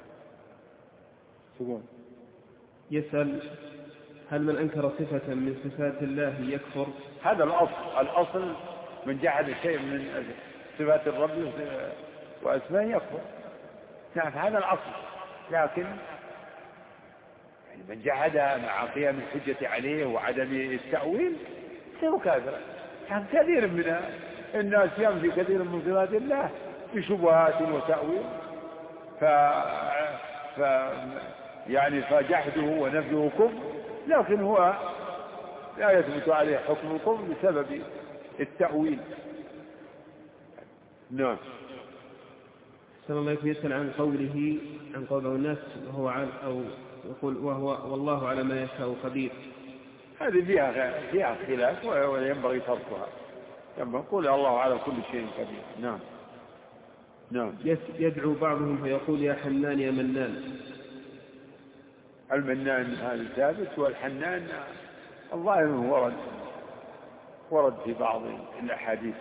سبحان. يسأل هل من أنكر صفة من صفات الله يكفر؟ هذا الأصل. الأصل من جحد شيء من صفات الرب وأسماء يكفر. نعم هذا الأصل. لكن يعني من جحدها مع قيام الحجة عليه وعدم التأويل يصير كافرا. يعني كثير من الناس ينفي كثير من صفات الله بشبهات وتأويل، ف... ف... يعني فجحده ونفيه كفر، لكن هو لا يثبت عليه حكم الكفر بسبب التأويل. نعم. صلى الله عليه وسلم عن قوله عن قوله الناس وهو عن أو يقول وهو والله على ما يشاء قدير. هذه فيها فيها خلاف وينبغي تركها. ينبغي نقول الله على كل شيء قدير. نعم. نعم. يدعو بعضهم فيقول يا حنان يا منان. المنان هذا ثابت، والحنان الظاهر ورد ورد في بعض الأحاديث،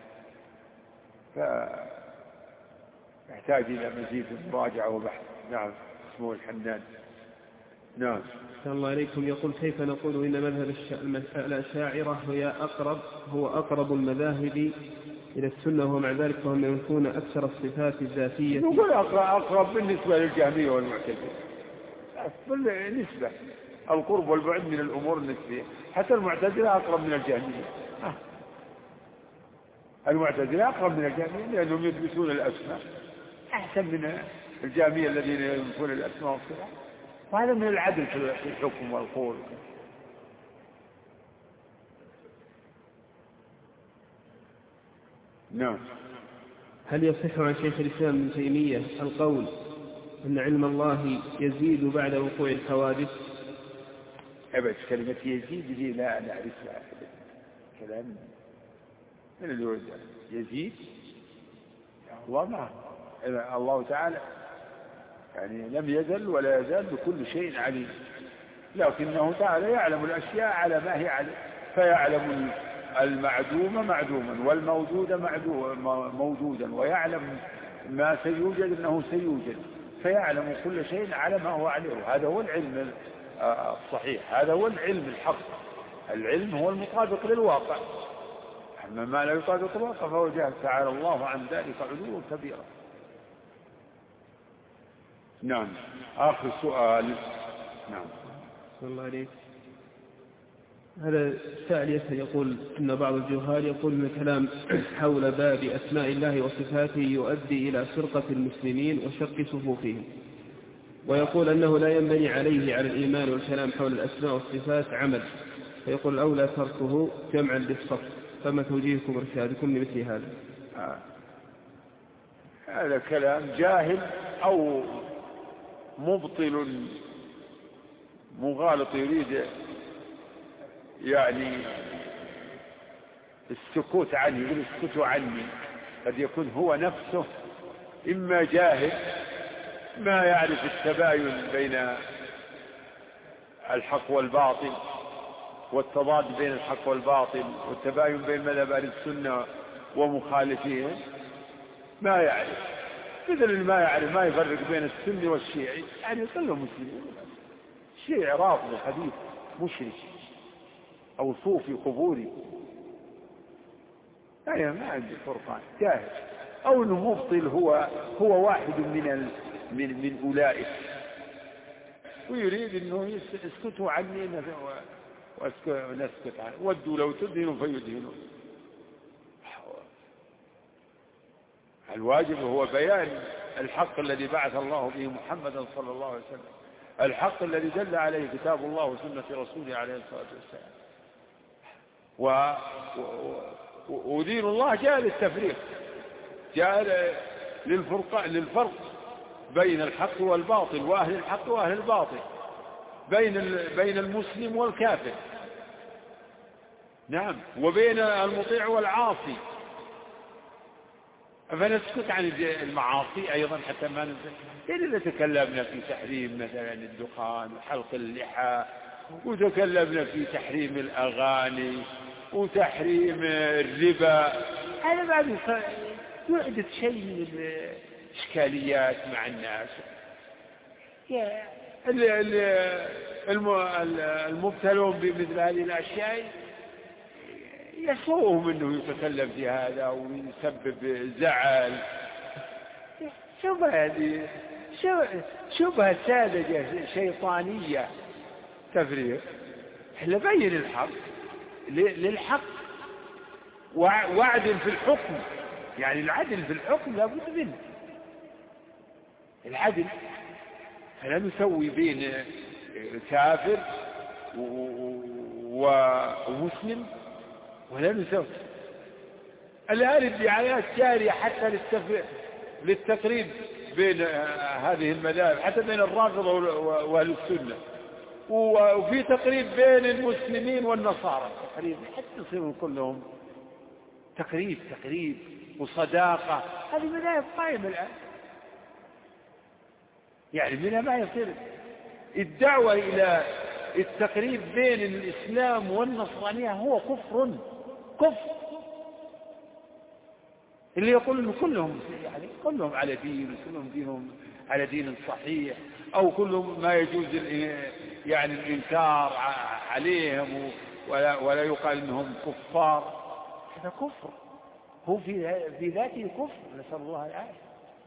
فيحتاج إلى مزيد مراجعة وبحث. نعم. اسمه الحنان. نعم. صلى الله عليكم. يقول كيف نقول إن مذهب الأشاعرة هي أقرب هو أقرب المذاهب إلى السنة، ومع ذلك فهم ينفون أكثر الصفات الذاتية؟ نقول أقرب بالنسبة للجهمية والمعتزلة بالنسبة القرب والبعد من الأمور النسبية. حتى المعتزلة أقرب من الجهمية. المعتزلة أقرب من الجهمية لأنهم يثبتون الأسماء أحسن من الجهمية الذين ينفون الأسماء والصفات، وهذا من العدل في الحكم والقول. نعم. هل يصح عن شيخ الإسلام ابن تيمية القول أن علم الله يزيد بعد وقوع الحوادث؟ أبد، كلمة يزيد دي لا نعرفها، كلام من اللي يزيد الله ما الله تعالى يعني لم يزل ولا يزال بكل شيء عليم، لكنه تعالى يعلم الأشياء على ما هي عليه، فيعلم المعدوم معدوما والموجود موجودا، ويعلم ما سيوجد أنه سيوجد، فيعلم كل شيء على ما هو عليه. هذا هو العلم الصحيح، هذا هو العلم الحق. العلم هو المطابق للواقع، أما ما لا يطابق الواقع فهو جهل، تعالى الله عن ذلك علوا كبيرا. نعم. آخر سؤال. نعم. صلى الله عليك. هذا سائل يسأل يقول إن بعض الجهال يقول إن الكلام حول باب أسماء الله وصفاته يؤدي إلى فرقة المسلمين وشق صفوفهم، ويقول أنه لا ينبني عليه على الإيمان والكلام حول الأسماء والصفات عمل، فيقول الأولى تركه جمعا للصف، فما توجيهكم وإرشادكم لمثل هذا؟ آه. هذا كلام جاهل أو مبطل مغالط يريد يعني السكوت عني، يقول اسكتوا عني. قد يكون هو نفسه إما جاهل ما يعرف التباين بين الحق والباطل والتضاد بين الحق والباطل والتباين بين مذهب أهل السنة ومخالفين، ما يعرف، مثل ما يعرف ما يفرق بين السني والشيعي، يعني كلهم مسلمين. شيعي رافضي حديث مشرك أو صوفي قبوري، يعني ما عندي فرقان، جاهل، أو أنه مبطل هو هو واحد من ال من من أولئك، ويريد أنه يسكتوا عني ونسكت عنه، ودوا لو تدهنوا فيدهنوا. الواجب هو بيان الحق الذي بعث الله به محمدا صلى الله عليه وسلم، الحق الذي دل عليه كتاب الله وسنة رسوله عليه الصلاة والسلام. و... و... ودين الله جاء للتفريق، جاء للفرق للفرق بين الحق والباطل، وأهل الحق وأهل الباطل، بين ال... بين المسلم والكافر، نعم، وبين المطيع والعاصي. فنسكت عن المعاصي أيضا حتى ما ننسى. إذا تكلمنا في تحريم مثلا الدخان وحلق اللحى، وتكلمنا في تحريم الأغاني وتحريم الربا، هذا بعد يحدث شيء من الإشكاليات مع الناس. المبتلون بمثل هذه الأشياء يسوءهم أنه يتكلم في هذا ويسبب زعل. شبه هذه شبهة ساذجة شيطانية تفريق. احنا بين الحق للحق، وعدل في الحكم، يعني العدل في الحكم لابد منه العدل، فلا نسوي بين كافر ومسلم، ولا نسوي. الآن الدعايات جارية حتى للتقريب بين هذه المذاهب، حتى بين الرافضة وأهل السنة، وفي تقريب بين المسلمين والنصارى، تقريب حتى يصيرون كلهم تقريب تقريب وصداقة. هذه مذاهب قائمة الآن، يعني منها ما يصير. الدعوة إلى التقريب بين الإسلام والنصرانية هو كفر كفر. اللي يقول إنه كلهم يعني كلهم على دين، كلهم دينهم على دين صحيح، أو كلهم ما يجوز يعني الإنكار عليهم ولا ولا يقال إنهم كفار، هذا كفر، هو في في ذاته كفر، نسأل الله العافية.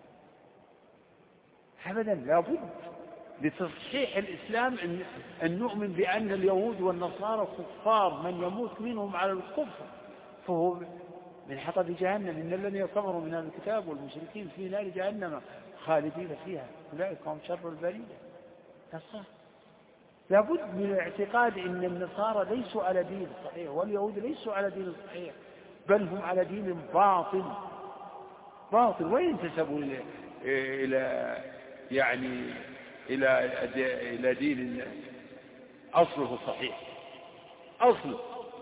أبدا لابد لتصحيح الإسلام أن أن نؤمن بأن اليهود والنصارى كفار، من يموت منهم على الكفر فهو من حطب جهنم إن الذين كفروا من أهل الكتاب والمشركين في نار جهنم خالدين فيها أولئك هم شر البرية. نصارى لابد من الاعتقاد أن النصارى ليسوا على دين صحيح واليهود ليسوا على دين صحيح، بل هم على دين باطل باطل وينتسبوا إلى إلى يعني إلى إلى دين أصله صحيح أصله.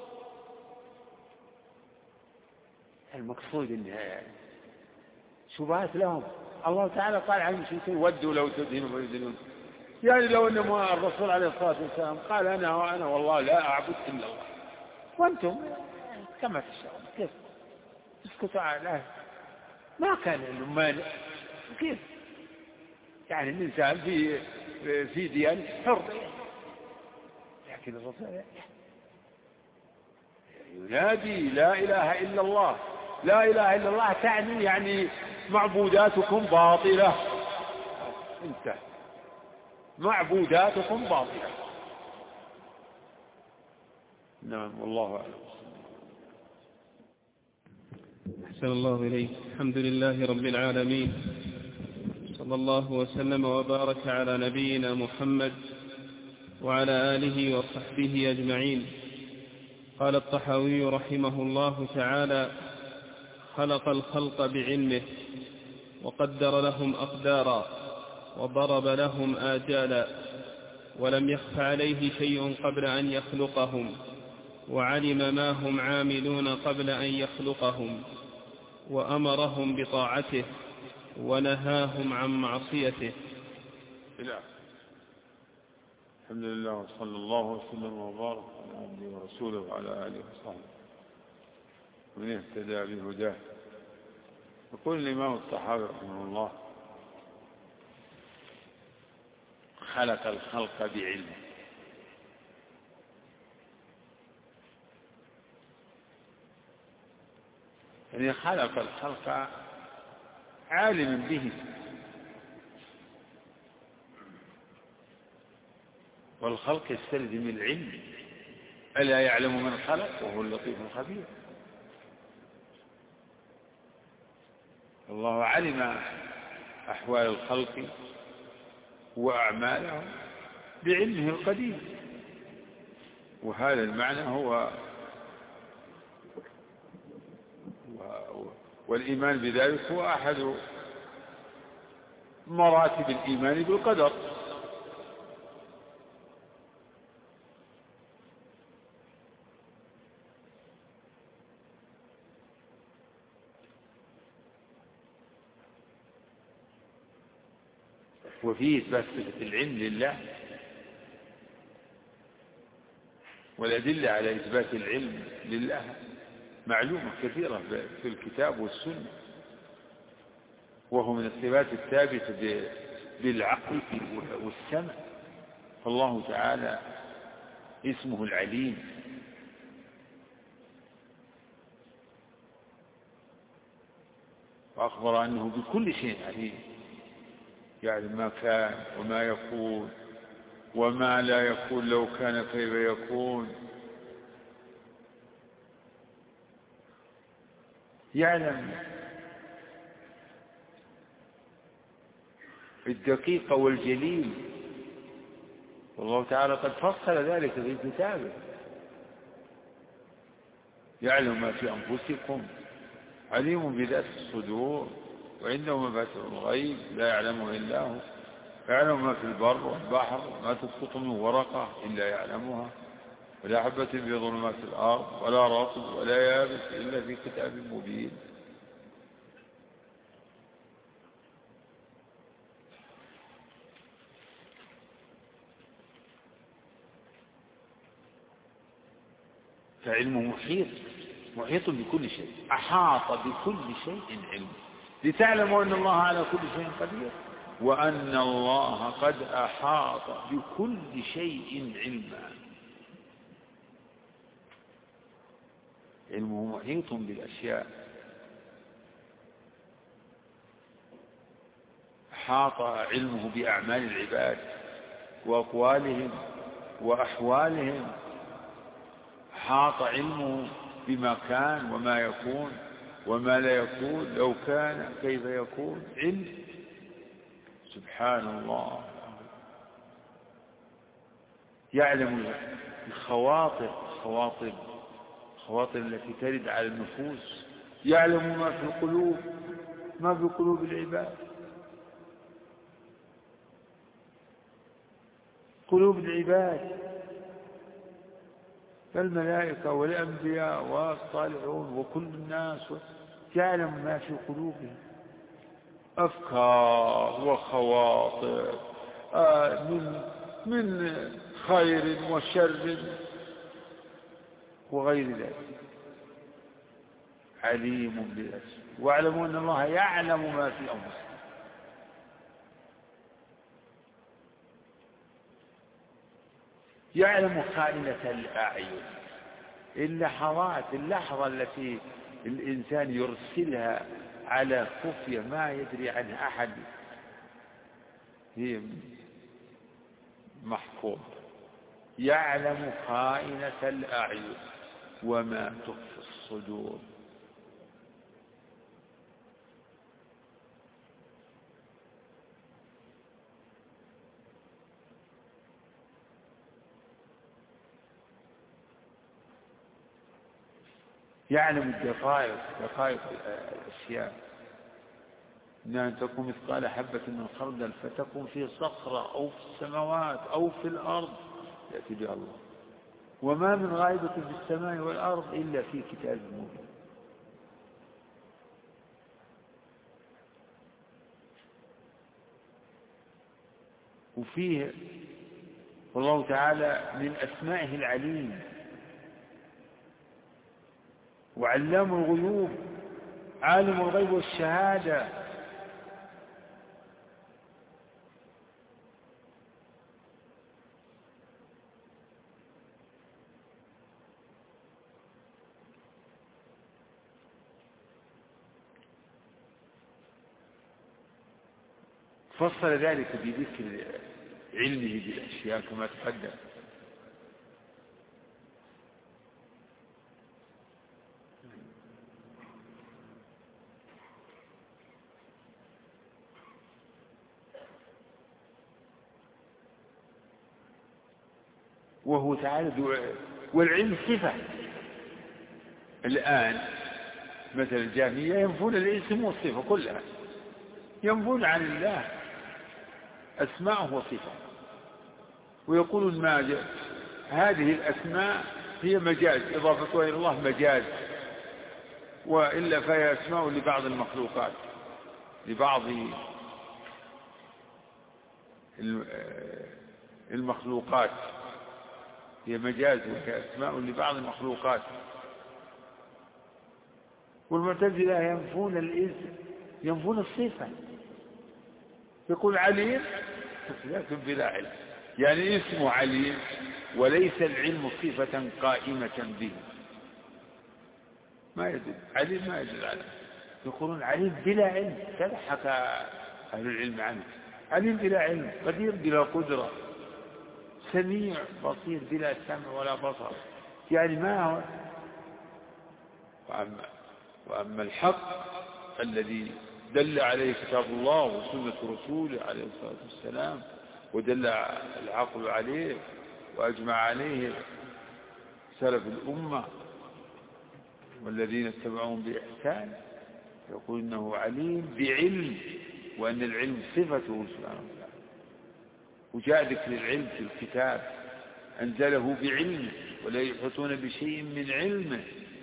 المقصود أنها شبهات لهم. الله تعالى قال عن المشركين ودوا لو تدهنوا فيدهنون، يعني لو أن الرسول عليه الصلاة والسلام قال أنا وأنا والله لا أعبد إلا الله وأنتم كما تشاءون كيف تسكتوا على ما كان لهم مانع كيف يعني الإنسان في في ديانة حر، لكن الرسول ينادي لا إله إلا الله. لا إله إلا الله تعني يعني معبوداتكم باطلة، انتهى معبوداتكم باطلة. نعم والله أعلم. أحسن الله إليك. الحمد لله رب العالمين، صلى الله وسلم وبارك على نبينا محمد وعلى آله وصحبه أجمعين. قال الطحاوي رحمه الله تعالى: خلق الخلق بعلمه وقدر لهم أقدارا وضرب لهم آجالا، ولم يخف عليه شيء قبل أن يخلقهم، وعلم ما هم عاملون قبل أن يخلقهم، وأمرهم بطاعته ونهاهم عن معصيته. الحمد لله وصلى الله وسلم وبارك على عبده ورسوله وعلى آله وصحبه ومن اهتدى بهداه. يقول الإمام الطحاوي رحمه الله: خلق الخلق بعلمه. يعني خلق الخلق عالما به، والخلق يستلزم العلم. ألا يعلم من خلق وهو اللطيف الخبير. الله علم أحوال الخلق وأعمالهم بعلمه القديم، وهذا المعنى هو والإيمان بذلك هو أحد مراتب الإيمان بالقدر. وفيه إثبات صفة العلم لله، والأدلة على إثبات العلم لله معلومة كثيرة في الكتاب والسنة، وهو من الصفات الثابتة بالعقل والسمع. فالله تعالى اسمه العليم، وأخبر أنه بكل شيء عليم، يعلم ما كان وما يكون وما لا يكون لو كان كيف يكون، يعلم الدقيق والجليل، والله تعالى قد فصل ذلك في كتابه. يعلم ما في أنفسكم، عليم بذات الصدور، وعنده مفاتيح الغيب لا يعلمه إلا هو، يعلم ما في البر والبحر، ما تسقط من ورقة إلا يعلمها، ولا حبة في ظلمات الأرض ولا رطب ولا يابس إلا في كتاب مبين. فعلمه محيط محيط بكل شيء، أحاط بكل شيء علم، لتعلموا أن الله على كل شيء قدير، وأن الله قد أحاط بكل شيء علما. علمه محيط بالأشياء، أحاط علمه بأعمال العباد وأقوالهم وأحوالهم، أحاط علمه بما كان وما يكون وما لا يكون لو كان كيف يكون علم. سبحان الله. يعلم الخواطر الخواطر الخواطر التي ترد على النفوس، يعلم ما في القلوب، ما في قلوب العباد. قلوب العباد فالملائكة والأنبياء والصالحون وكل الناس يعلم ما في قلوبهم، أفكار وخواطر آه من من خير وشر وغير ذلك. عليم بالأسماء. واعلموا أن الله يعلم ما في أنفسكم. يعلم خائنة الأعين، اللحظات اللحظة التي الإنسان يرسلها على خفية ما يدري عنها أحد هي محفوظ. يعلم خائنة الأعين وما تخفي الصدور. يعلم الدقائق دقائق الأشياء، إنها تكون مثقال حبة من خردل فتكون في صخرة أو في السماوات أو في الأرض يأتي بها الله. وما من غائبة في السماء والأرض إلا في كتاب مبين. وفيه والله تعالى من أسمائه العليم وعلام الغيوب، عالم الغيب والشهادة. فصل ذلك بذكر علمه بالأشياء كما تقدم. وهو تعالى والعلم صفة. الآن مثل الجهمية ينفون الاسم والصفة كلها، ينفون عن الله أسماءه وصفة، ويقولون ما هذه الأسماء هي مجاز، إضافتها إلى الله مجاز، وإلا فهي أسماء لبعض المخلوقات، لبعض المخلوقات هي مجاز وكأسماء لبعض المخلوقات. والمعتزلة ينفون الاسم، ينفون الصفة، يقول عليم لكن بلا علم، يعني اسمه عليم وليس العلم صفة قائمة به، ما يدل عليم ما يدل عليه. يقولون عليم بلا علم، كذا حكى أهل العلم عنه، عليم بلا علم، قدير بلا قدرة، سميع بصير بلا سمع ولا بصر، يعني ما هو. وأما, وأما الحق الذي دل عليه كتاب الله وسنة رسوله عليه الصلاة والسلام، ودل العقل عليه وأجمع عليه سلف الأمة والذين اتبعوهم بإحسان، يقول إنه عليم بعلم، وأن العلم صفته سبحانه وتعالى. وجاء ذكر العلم في الكتاب أنزله بعلمه ولا يحيطون بشيء من علمه.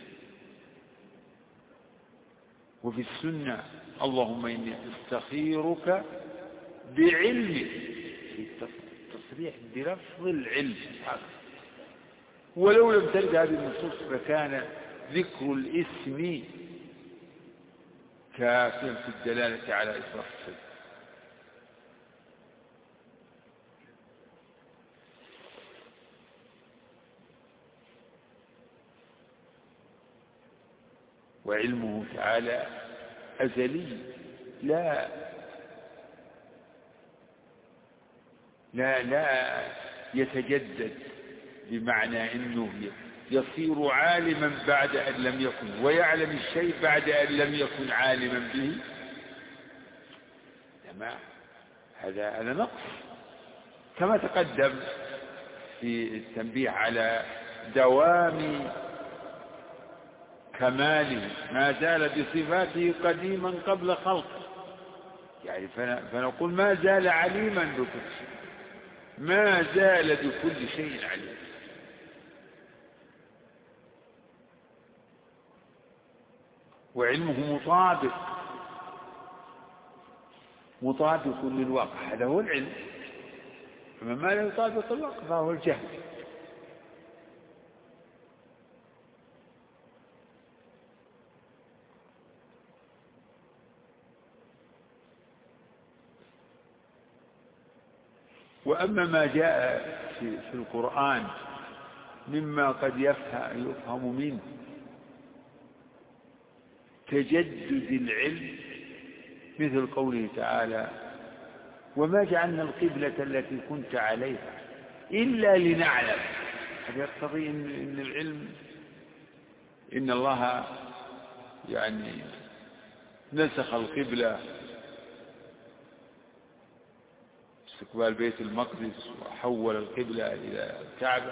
وفي السنة اللهم إني أستخيرك بعلمك، تصريح بلفظ العلم. ولو لم ترد هذه النصوص فكان ذكر الاسم كافيا في الدلالة على إطلاق الصفة. وعلمه تعالى أزلي، لا لا لا يتجدد، بمعنى إنه يصير عالما بعد أن لم يكن، ويعلم الشيء بعد أن لم يكن عالما به. تمام، هذا هذا نقص، كما تقدم في التنبيه على دوام كماله، ما زال بصفاته قديما قبل خلقه. يعني فنقول ما زال عليما بكل شيء، ما زال بكل شيء عليم. وعلمه مطابق مطابق للواقع، هذا هو العلم. فما ما لا يطابق الواقع فهو الجهل. وأما ما جاء في, في القرآن مما قد يفهم, يفهم منه تجدد العلم، مثل قوله تعالى: وما جعلنا القبلة التي كنت عليها إلا لنعلم. هذا يقتضي إن العلم، إن الله يعني نسخ القبلة استقبال بيت المقدس وحول القبلة إلى الكعبة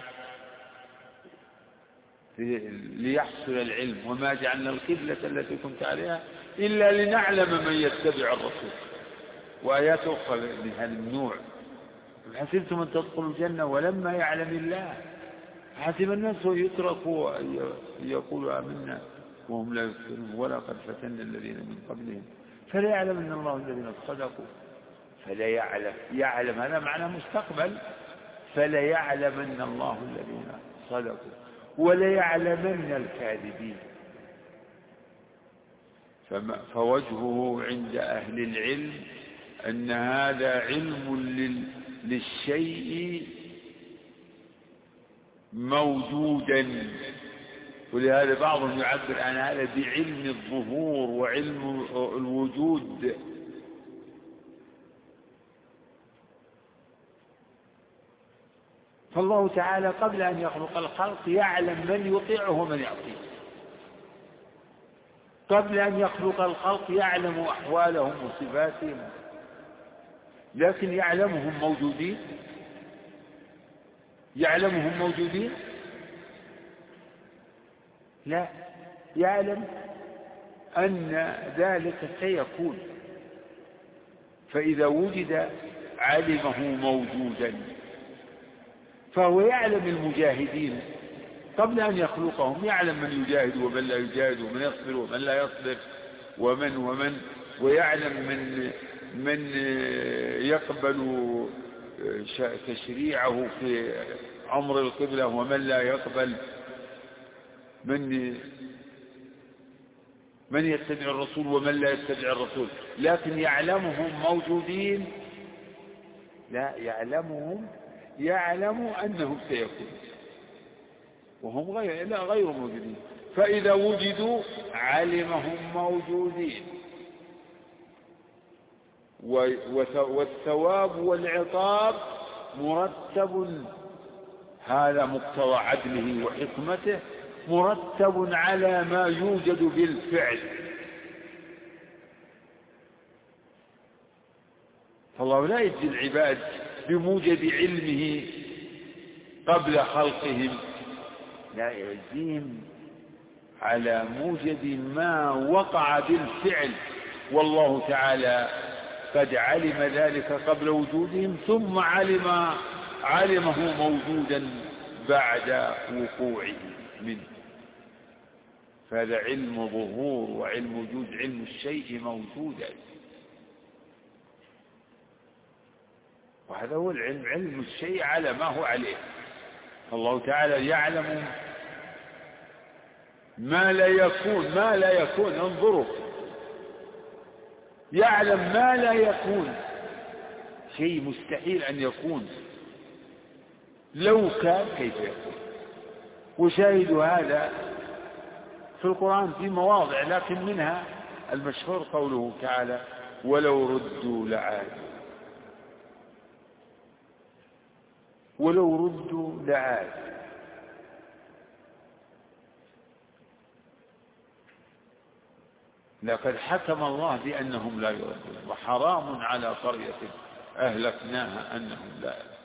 ليحصل العلم. وما جعلنا القبلة التي كنت عليها إلا لنعلم من يتبع الرسول. وآيات أخرى من هذا النوع: حسبتم أن تدخلوا الجنة ولما يعلم الله. حسب الناس يتركوا يقولوا آمنا وهم لا يفتنون ولقد فتنا الذين من قبلهم فلا يعلم أن الله الذين صدقوا فلا يعلم. يعلم هذا معنى مستقبل، فلا يعلمن الله الذين صدقوا ولا يعلمن الكاذبين. فوجهه عند أهل العلم أن هذا علم للشيء موجودا، ولهذا بعضهم يعبر عن هذا بعلم الظهور وعلم الوجود. فالله تعالى قبل أن يخلق الخلق يعلم من يطيعه ومن يعصيه، قبل أن يخلق الخلق يعلم أحوالهم وصفاتهم، لكن يعلمهم موجودين يعلمهم موجودين لا، يعلم أن ذلك سيكون، فإذا وجد علمه موجودا. فهو يعلم المجاهدين قبل أن يخلقهم، يعلم من يجاهد ومن لا يجاهد ومن يصبر ومن لا يصبر ومن ومن ويعلم من من يقبل تشريعه في أمر القبلة ومن لا يقبل، من من يتبع الرسول ومن لا يتبع الرسول. لكن يعلمهم موجودين؟ لا، يعلمهم يعلم أنهم سيكون وهم غير لا غير موجودين. فإذا وجدوا علمهم موجودين، والثواب والعقاب مرتب، هذا مقتضى عدله وحكمته، مرتب على ما يوجد بالفعل. فالله لا يجزي العباد بموجب علمه قبل خلقهم، لا، يجزيهم على موجب ما وقع بالفعل. والله تعالى قد علم ذلك قبل وجودهم، ثم علم علمه موجودا بعد وقوعه منه. فهذا علم ظهور وعلم وجود، علم الشيء موجودا، وهذا هو العلم، علم الشيء على ما هو عليه. الله تعالى يعلم ما لا يكون ما لا يكون انظروا، يعلم ما لا يكون، شيء مستحيل أن يكون، لو كان كيف يكون. وشاهد هذا في القرآن في مواضع، لكن منها المشهور قوله تعالى: ولو ردوا لعادوا ولو ردوا لعادوا لقد حكم الله بأنهم لا يردون وحرام على قرية أهلكناها أنهم لا يردون.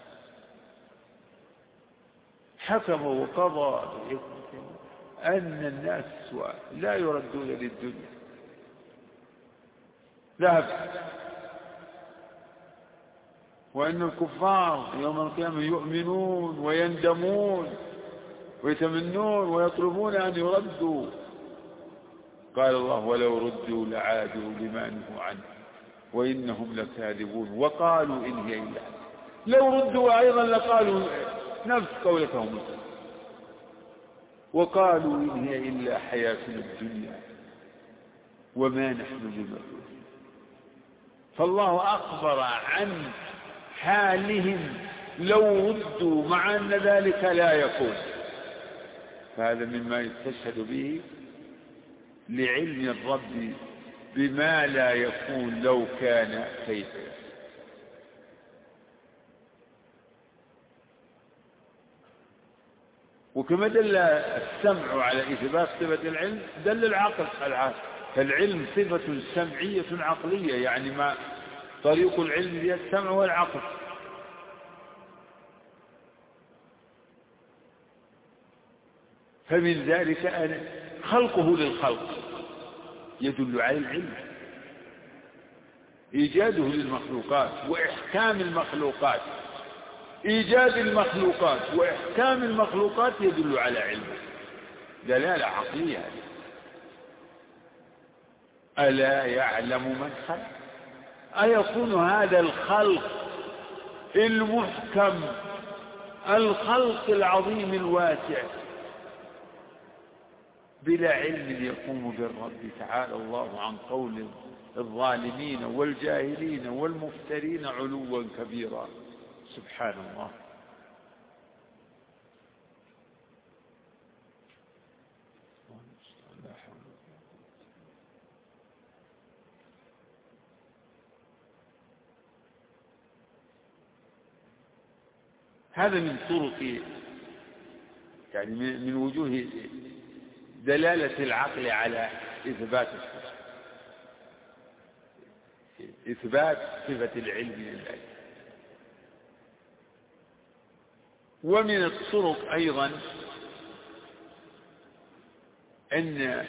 حكم وقضى أن الناس لا يردون للدنيا ذهب، وأن الكفار يوم القيامة يؤمنون ويندمون ويتمنون ويطلبون أن يردوا. قال الله ولو ردوا لعادوا لما نهوا عنه وإنهم لكاذبون وقالوا إن هي إلا، لو ردوا أيضا لقالوا نفس قولتهم وقالوا إن هي إلا حياتنا الدنيا وما نحن بمبعوثين. فالله أخبر عن حالهم لو ردوا مع أن ذلك لا يكون. فهذا مما يستشهد به لعلم الرب بما لا يكون لو كان كيف يكون. وكما دل السمع على إثبات صفة العلم دل العقل. فالعلم صفة سمعية عقلية، يعني ما طريق العلم هي السمع والعقل. فمن ذلك أن خلقه للخلق يدل على العلم، إيجاده للمخلوقات وإحكام المخلوقات، إيجاد المخلوقات وإحكام المخلوقات يدل على علمه دلالة عقلية. ألا يعلم من خلق؟ أيكون هذا الخلق المحكم الخلق العظيم الواسع بلا علم يقوم بالرب تعالى الله عن قول الظالمين والجاهلين والمفترين علوا كبيرا؟ سبحان الله. هذا من طرق يعني من وجوه دلالة العقل على إثبات الصفة، إثبات صفة العلم لله. ومن الطرق أيضا أن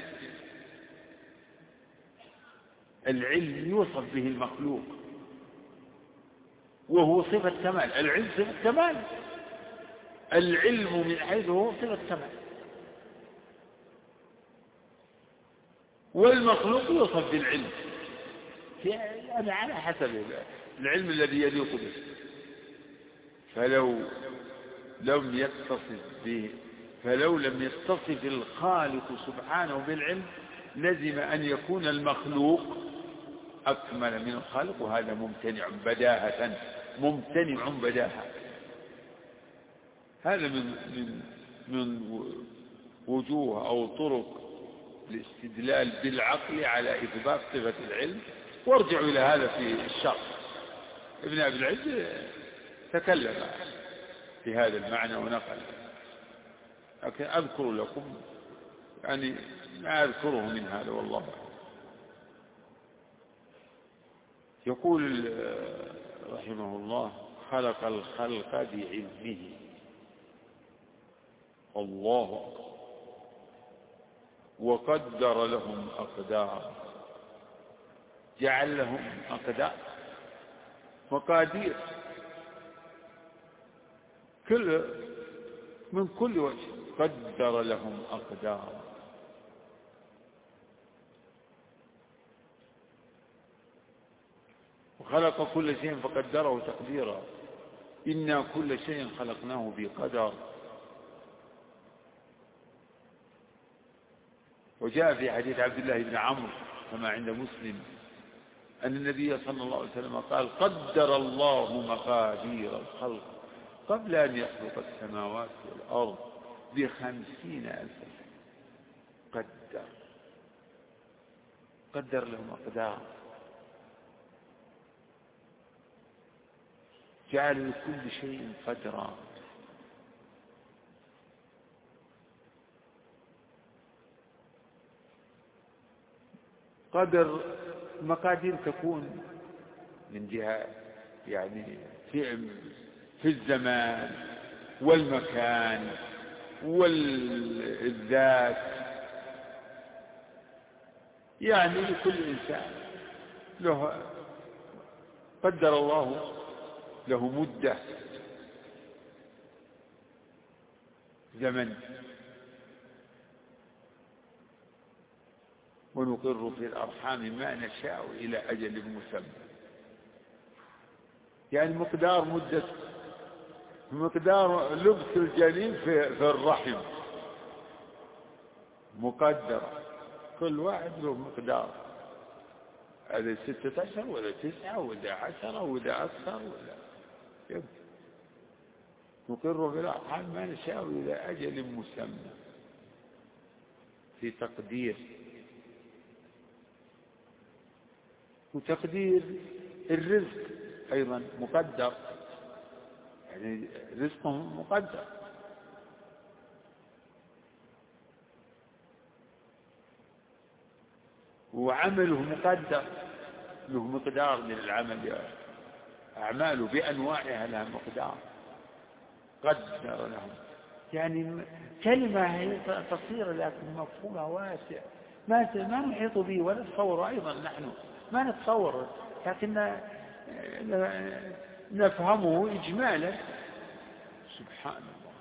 العلم يوصف به المخلوق وهو صفة كمال. العلم صفة كمال، العلم من حيث هو صفة كمال، والمخلوق يوصف بالعلم يعني على حسب العلم الذي يليق به. فلو لم يتصف به فلو لم يتصف الخالق سبحانه بالعلم لزم أن يكون المخلوق أكمل من الخالق، وهذا ممتنع بداهة، ممتنع بداهة. هذا من من من وجوه أو طرق الاستدلال بالعقل على إثبات صفة العلم. وارجعوا إلى هذا في الشرح، ابن أبي العز تكلم في هذا المعنى ونقل، لكن أذكر لكم يعني ما أذكره من هذا والله أعلم. يقول رحمه الله خلق الخلق بعلمه. الله أكبر. وقدر لهم أقدار، جعل لهم أقدار مقادير كل من كل وجه، قدر لهم أقدار. وخلق كل شيء فقدره تقديرا. إنا كل شيء خلقناه بقدر. وجاء في حديث عبد الله بن عمرو كما عند مسلم أن النبي صلى الله عليه وسلم قال قدر الله مقادير الخلق قبل أن يخلق السماوات والأرض بخمسين ألف سنة. قدر قدر لهم أقدار، جعل لكل شيء قدرا. قدر المقادير تكون من جهة يعني في في الزمان والمكان والذات، يعني لكل إنسان له قدر الله له مدة زمن، ونقر في الأرحام ما نشاء إلى أجل مسمى، يعني مقدار مدة مقدار لبس الجنين في, في الرحم مقدر، كل واحد له مقدار، هذا ستة أشهر ولا تسعة ولا عشرة ولا أكثر ولا يبقى. نقر في الأرحام ما نشاء إلى أجل مسمى، في تقدير، وتقدير الرزق أيضا مقدر، يعني رزقهم مقدر. وعمله مقدر، له مقدار من العمل، أعماله بأنواعها لها مقدار قدر لهم. يعني كلمة هي قصيرة لكن مفهومها واسع، ما ما نحيط به ولا نتصور، أيضا نحن ما نتصور، لكن نفهمه إجمالا. سبحان الله،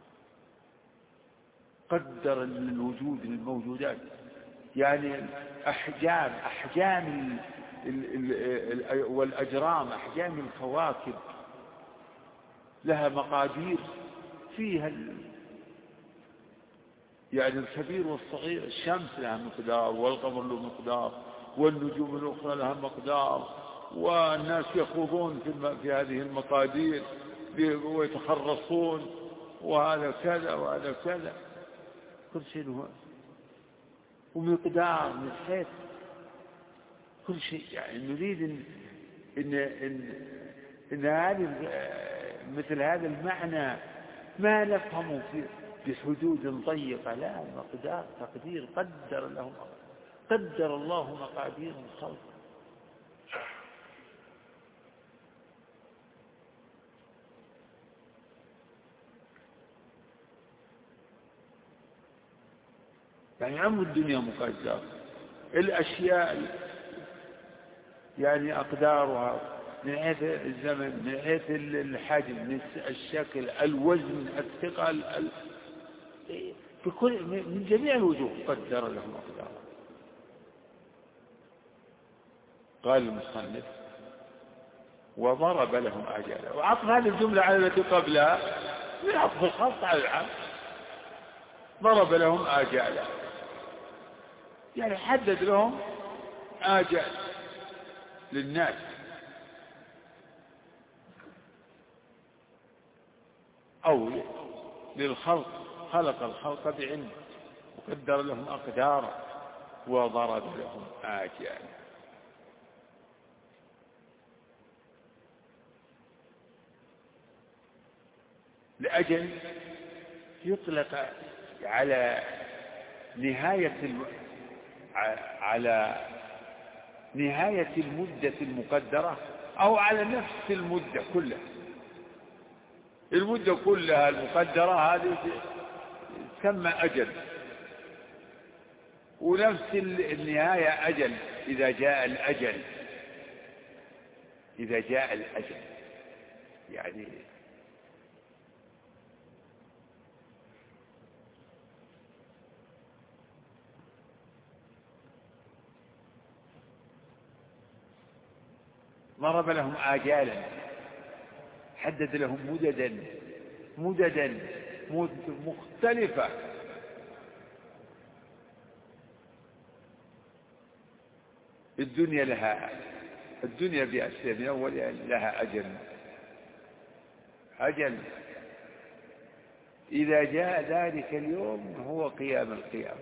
قدر الوجود للموجودات، يعني أحجام أحجام والأجرام، أحجام الكواكب لها مقادير فيها، يعني الكبير والصغير، الشمس لها مقدار والقمر له مقدار والنجوم الأخرى لها مقدار، والناس يخوضون في, في هذه المقادير ويتخرصون، وهذا كذا وهذا كذا، كل شيء هو ومقدار من حيث كل شيء. يعني نريد إن, إن, إن, إن هذه مثل هذا المعنى ما نفهمه في بحدود ضيقة، لا، مقدار تقدير قدر لهم، قدر الله مقادير الخلق. يعني عم الدنيا مقدر، الأشياء يعني أقدارها من حيث الزمن، من حيث الحجم، من الشكل، الوزن، الثقل، بكل من جميع الوجوه قدر لهم أقدارها. قال المصنف وضرب لهم آجالا، وعطف هذه الجملة على التي قبلها من عطف الخاص على العام. ضرب لهم آجالا يعني حدد لهم آجال للناس، أو للخلق، خلق الخلق بعلم وقدر لهم أقدارا وضرب لهم آجالا. لأجل يطلق على نهاية الم... على نهاية المدة المقدرة، أو على نفس المدة كلها، المدة كلها المقدرة هذه تسمى أجل، ونفس النهاية أجل إذا جاء الأجل، إذا جاء الأجل يعني ضرب لهم آجالا، حدد لهم مددا مددا مختلفة، الدنيا لها الدنيا بأسفل من أولها لها أجل أجل إذا جاء ذلك اليوم هو قيام القيامة.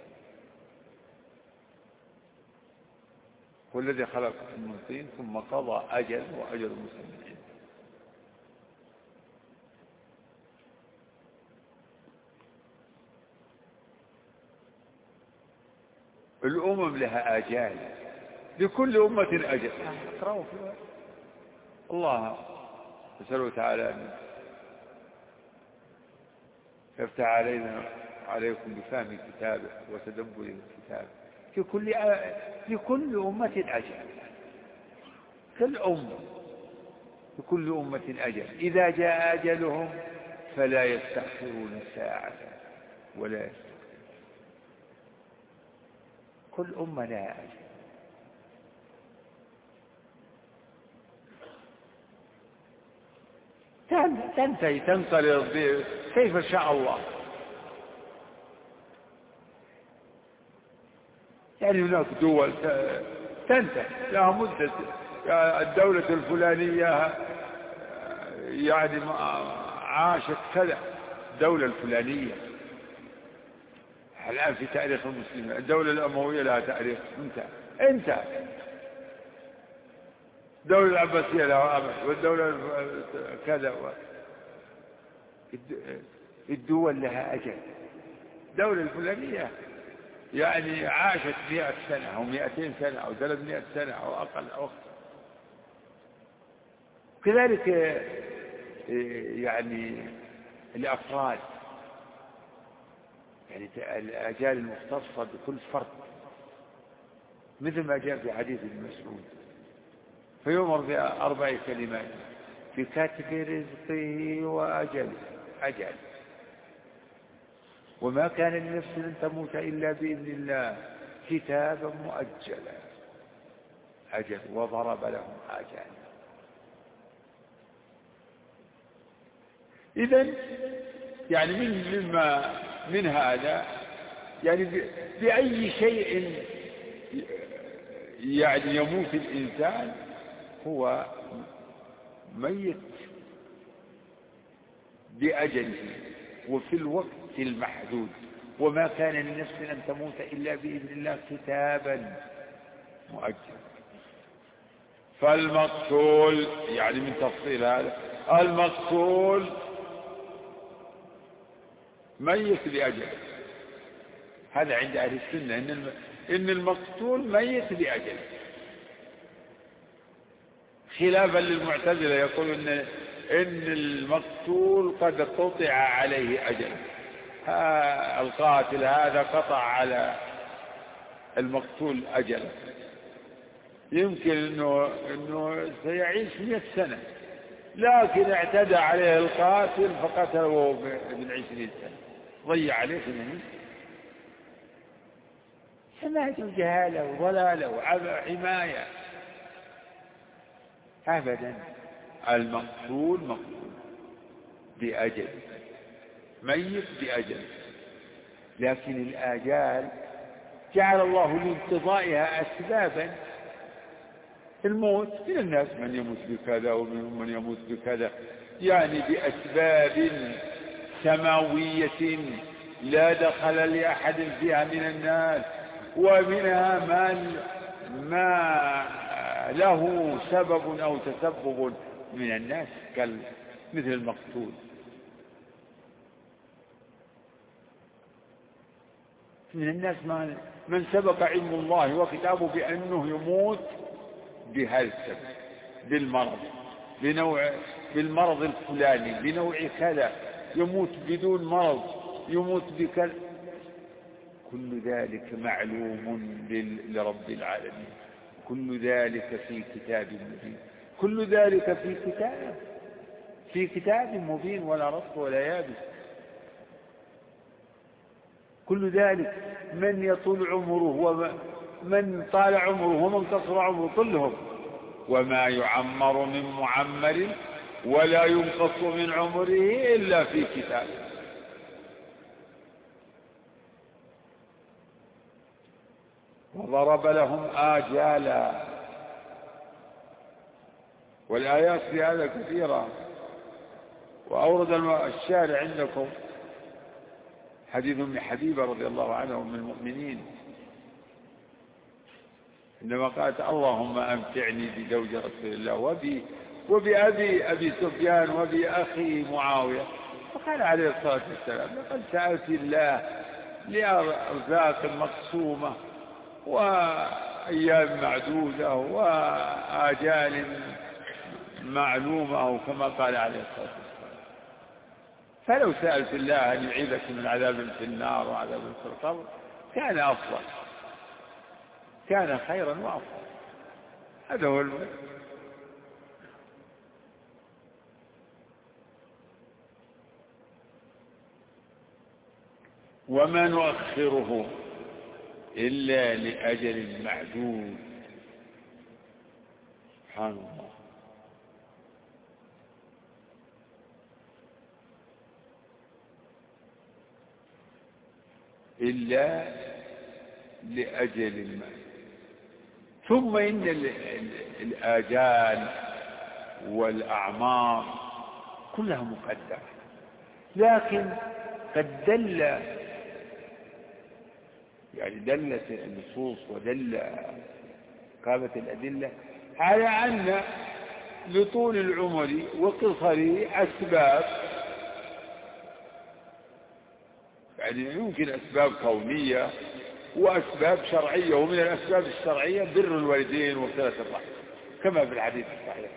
هو الذي خلقكم من طين ثم قضى أجل وأجل مسمى. الأمم لها آجال، لكل أمة أجل. اقرأوا فيها الله نسأله تعالى أن يفتح علينا عليكم بفهم كتابه وتدبر كتابه. في كل في كل أمة أجل، كل أمة لكل أمة أجل، إذا جاء أجلهم فلا يستأخرون ساعة ولا يستأخرون. كل أمة لها أجل. تنتهي تنقلب كيف شاء الله. يعني هناك دول تنتهي لها مدة، الدولة الفلانية يعني عاشت كذا، الدولة الفلانية الآن في تاريخ المسلمين الدولة الأموية لها تاريخ انتهى انتهى، الدولة العباسية لها أمد، والدولة كذا و... الدول لها أجل. الدولة الفلانية يعني عاشت مئة سنة أو مئتين سنة أو ثلاثمائة سنة أو أقل أو أكثر. كذلك يعني الأفراد، يعني الآجال المختصة بكل فرد، مثل ما جاء في حديث ابن مسعود فيؤمر بأربع كلمات في كاتب رزقه وأجل، أجل وما كان لنفس أن تموت إلا بإذن الله كتابا مؤجلا، أجل وضرب لهم آجال. إذن يعني من مما من هذا يعني بأي شيء يعني يموت الإنسان هو ميت بأجله وفي الوقت المحدود، وما كان لنفس أن تموت إلا بإذن الله كتابا مؤجلا. فالمقتول يعني من تفصيل هذا، المقتول ميت بأجله، هذا عند أهل السنة إن إن المقتول ميت بأجله، خلافا للمعتزلة يقول إن إن المقتول قد قطع عليه أجله، القاتل هذا قطع على المقتول أجله، يمكن إنه إنه سيعيش مئة سنة لكن اعتدى عليه القاتل فقتله من عشرين سنة، ضيع عليه ثمانين. سمعت جهالة وضلالة وحماية أبدا. المقتول مقتول بأجل، ميت بأجل، لكن الآجال جعل الله لانقضائها أسبابا. الموت من الناس من يموت بكذا ومنهم من يموت بكذا، يعني بأسباب سماوية لا دخل لأحد فيها من الناس، ومنها من ما له سبب أو تسبب من الناس مثل المقتول. من الناس من سبق علم الله وكتابه بأنه يموت بهذا السبب، بالمرض، بنوع بالمرض الفلاني، بنوع كذا، يموت بدون مرض، يموت بكذا، كل ذلك معلوم لرب العالمين، كل ذلك في كتاب مبين، كل ذلك في كتاب في كتاب مبين ولا رطب ولا يابس. كل ذلك من يطول عمره ومن طال عمره ومن قصر عمره كلهم، وما يعمر من معمر ولا ينقص من عمره إلا في كتاب. وضرب لهم آجالا، والآيات في هذا كثيرة. وأورد الشارع عندكم حديث ام حبيبة رضي الله عنه من المؤمنين عندما قالت اللهم أمتعني بزوج رسول الله وبي وبأبي أبي سفيان وبأخي معاوية، فقال عليه الصلاة والسلام لقد سألت الله لأرزاق مقسومة وأيام معدودة وآجال معلومة، أو كما قال عليه الصلاة والسلام. فلو سألت الله أن يعيذك من عذاب في النار وعذاب في القبر كان أفضل، كان خيرا وأفضل. هذا هو المهم. وما نؤخره إلا لأجل معدود. سبحان الله. إلا لأجل معدود. ثم إن الآجال والأعمار كلها مقدرة، لكن قد دل يعني دلت النصوص ودل قامت الأدلة على أن لطول العمر وقصره أسباب، يعني يمكن أسباب كونية وأسباب شرعية، ومن الأسباب الشرعية بر الوالدين وصلة الرحم كما في الحديث الصحيح: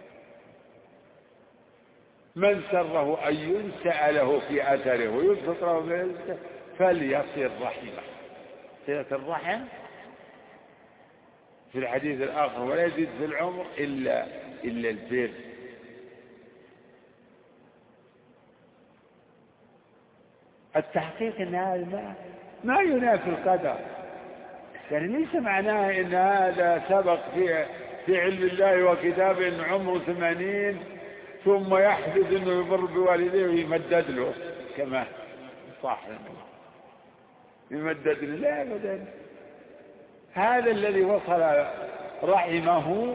من سره أن ينسأ له في أثره ويبسط له في رزقه فليصل رحمه. صلة الرحم في الحديث الآخر: ولا يزيد في العمر إلا إلا البر. التحقيق أن هذا ما, ما ينافي القدر، يعني ليس معناه أن هذا سبق في في علم الله وكتابه أن عمره ثمانين ثم يحدث أنه يبر بوالديه ويمدد له كما صح يمدد له. لا أبدا، هذا الذي وصل رحمه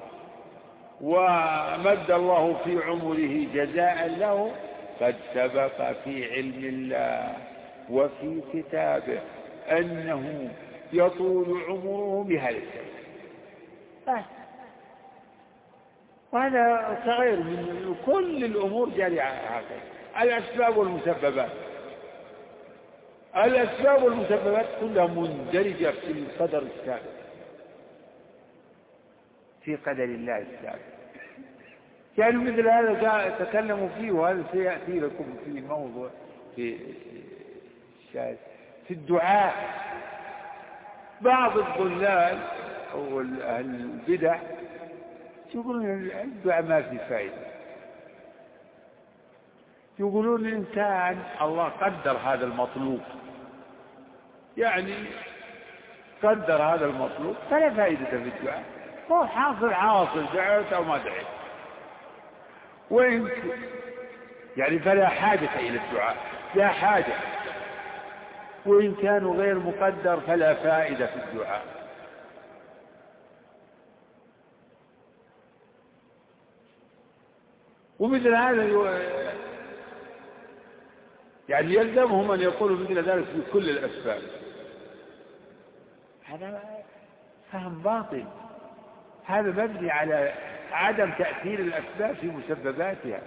ومد الله في عمره جزاء له قد سبق في علم الله وفي كتابه أنه يطول عمره بهذا السبب. وهذا صغير من كل الأمور جارية هكذا. الأسباب والمسببات الأسباب والمسببات كلها مندرجة في القدر السابق، في قدر الله السابق. يعني مثل هذا تكلموا فيه، وهذا سيأتي لكم في موضوع في في الدعاء. بعض الضلال أو أهل البدع يقولون الدعاء ما في فائدة، يقولون الإنسان الله قدر هذا المطلوب، يعني قدر هذا المطلوب فلا فائدة في الدعاء، هو حاصل حاصل دعوت أو ما دعيت، وإن يعني فلا حاجة إلى الدعاء، لا حاجة. وإن كانوا غير مقدر فلا فائدة في الدعاء. ومثل هذا يعني يلزمهم أن يقولوا مثل ذلك في كل الأسباب. هذا فهم باطل، هذا مبني على عدم تأثير الأسباب في مسبباتها.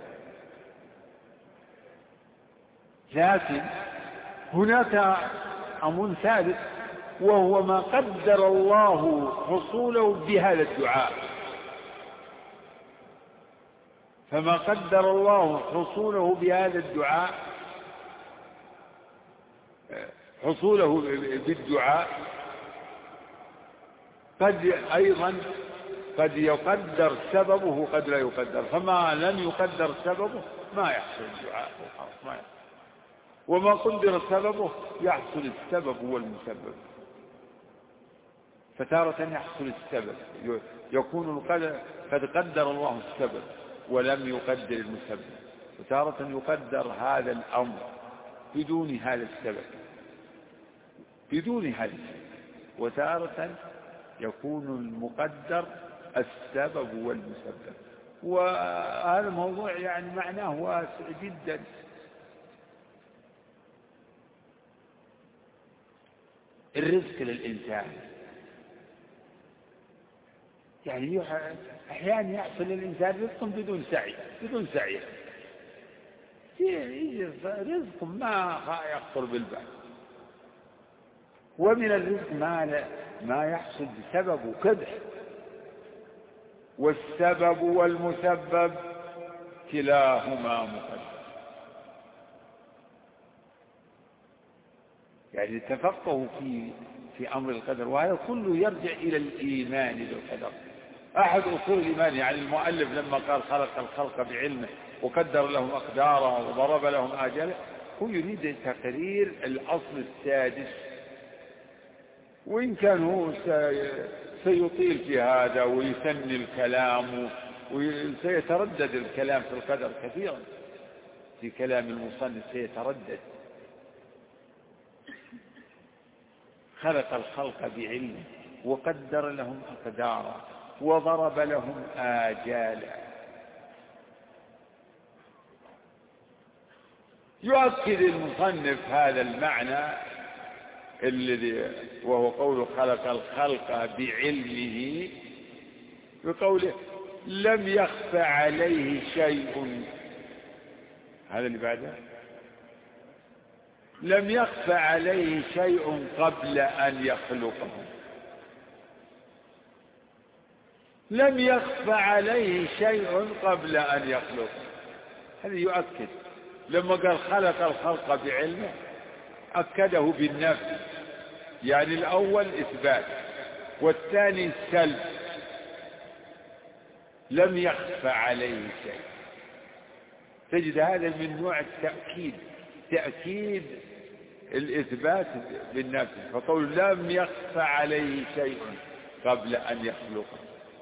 لكن هناك أمر ثالث، وهو ما قدر الله حصوله بهذا الدعاء. فما قدر الله حصوله بهذا الدعاء حصوله بالدعاء قد أيضا قد يقدر سببه قد لا يقدر، فما لم يقدر سببه ما يحصل الدعاء، ما يحصل. وما قدر سببه يحصل السبب والمسبب. فتارة يحصل السبب، يكون قد قدر الله السبب ولم يقدر المسبب، وتارة يقدر هذا الأمر بدون هذا السبب بدون هذا السبب وتارة يكون المقدر السبب والمسبب. وهذا الموضوع يعني معناه واسع جدا. الرزق للإنسان يعني أحيانا يحصل للإنسان رزق بدون سعي بدون سعي رزق ما يخطر بالبال، ومن الرزق ما, ما يحصل بسببه كدح، والسبب والمسبب كلاهما مقدر. يعني تفقهوا في في أمر القدر، وهذا كله يرجع إلى الإيمان بالقدر. أحد أصول الإيمان، يعني المؤلف لما قال خلق الخلق بعلمه وقدر لهم أقداره وضرب لهم آجاله، هو يريد تقرير الأصل السادس، وإن كان هو سيطيل في هذا ويثني الكلام وسيتردد الكلام في القدر كثيرا، في كلام المصنف سيتردد. خلق الخلق بعلمه وقدر لهم أقدارا وضرب لهم آجالا. يؤكد المصنف هذا المعنى الذي وهو قوله خلق الخلق بعلمه بقوله لم يخف عليه شيء. هذا اللي بعده، لم يخف عليه شيء قبل أن يخلقه. لم يخف عليه شيء قبل أن يخلقه. هذا يؤكد لما قال خلق الخلق بعلمه أكده بالنفي، يعني الأول إثبات والثاني سلب. لم يخف عليه شيء، تجد هذا من نوع التأكيد، تأكيد الإثبات بالنفي. فقول لم يخف عليه شيء قبل أن يخلقه.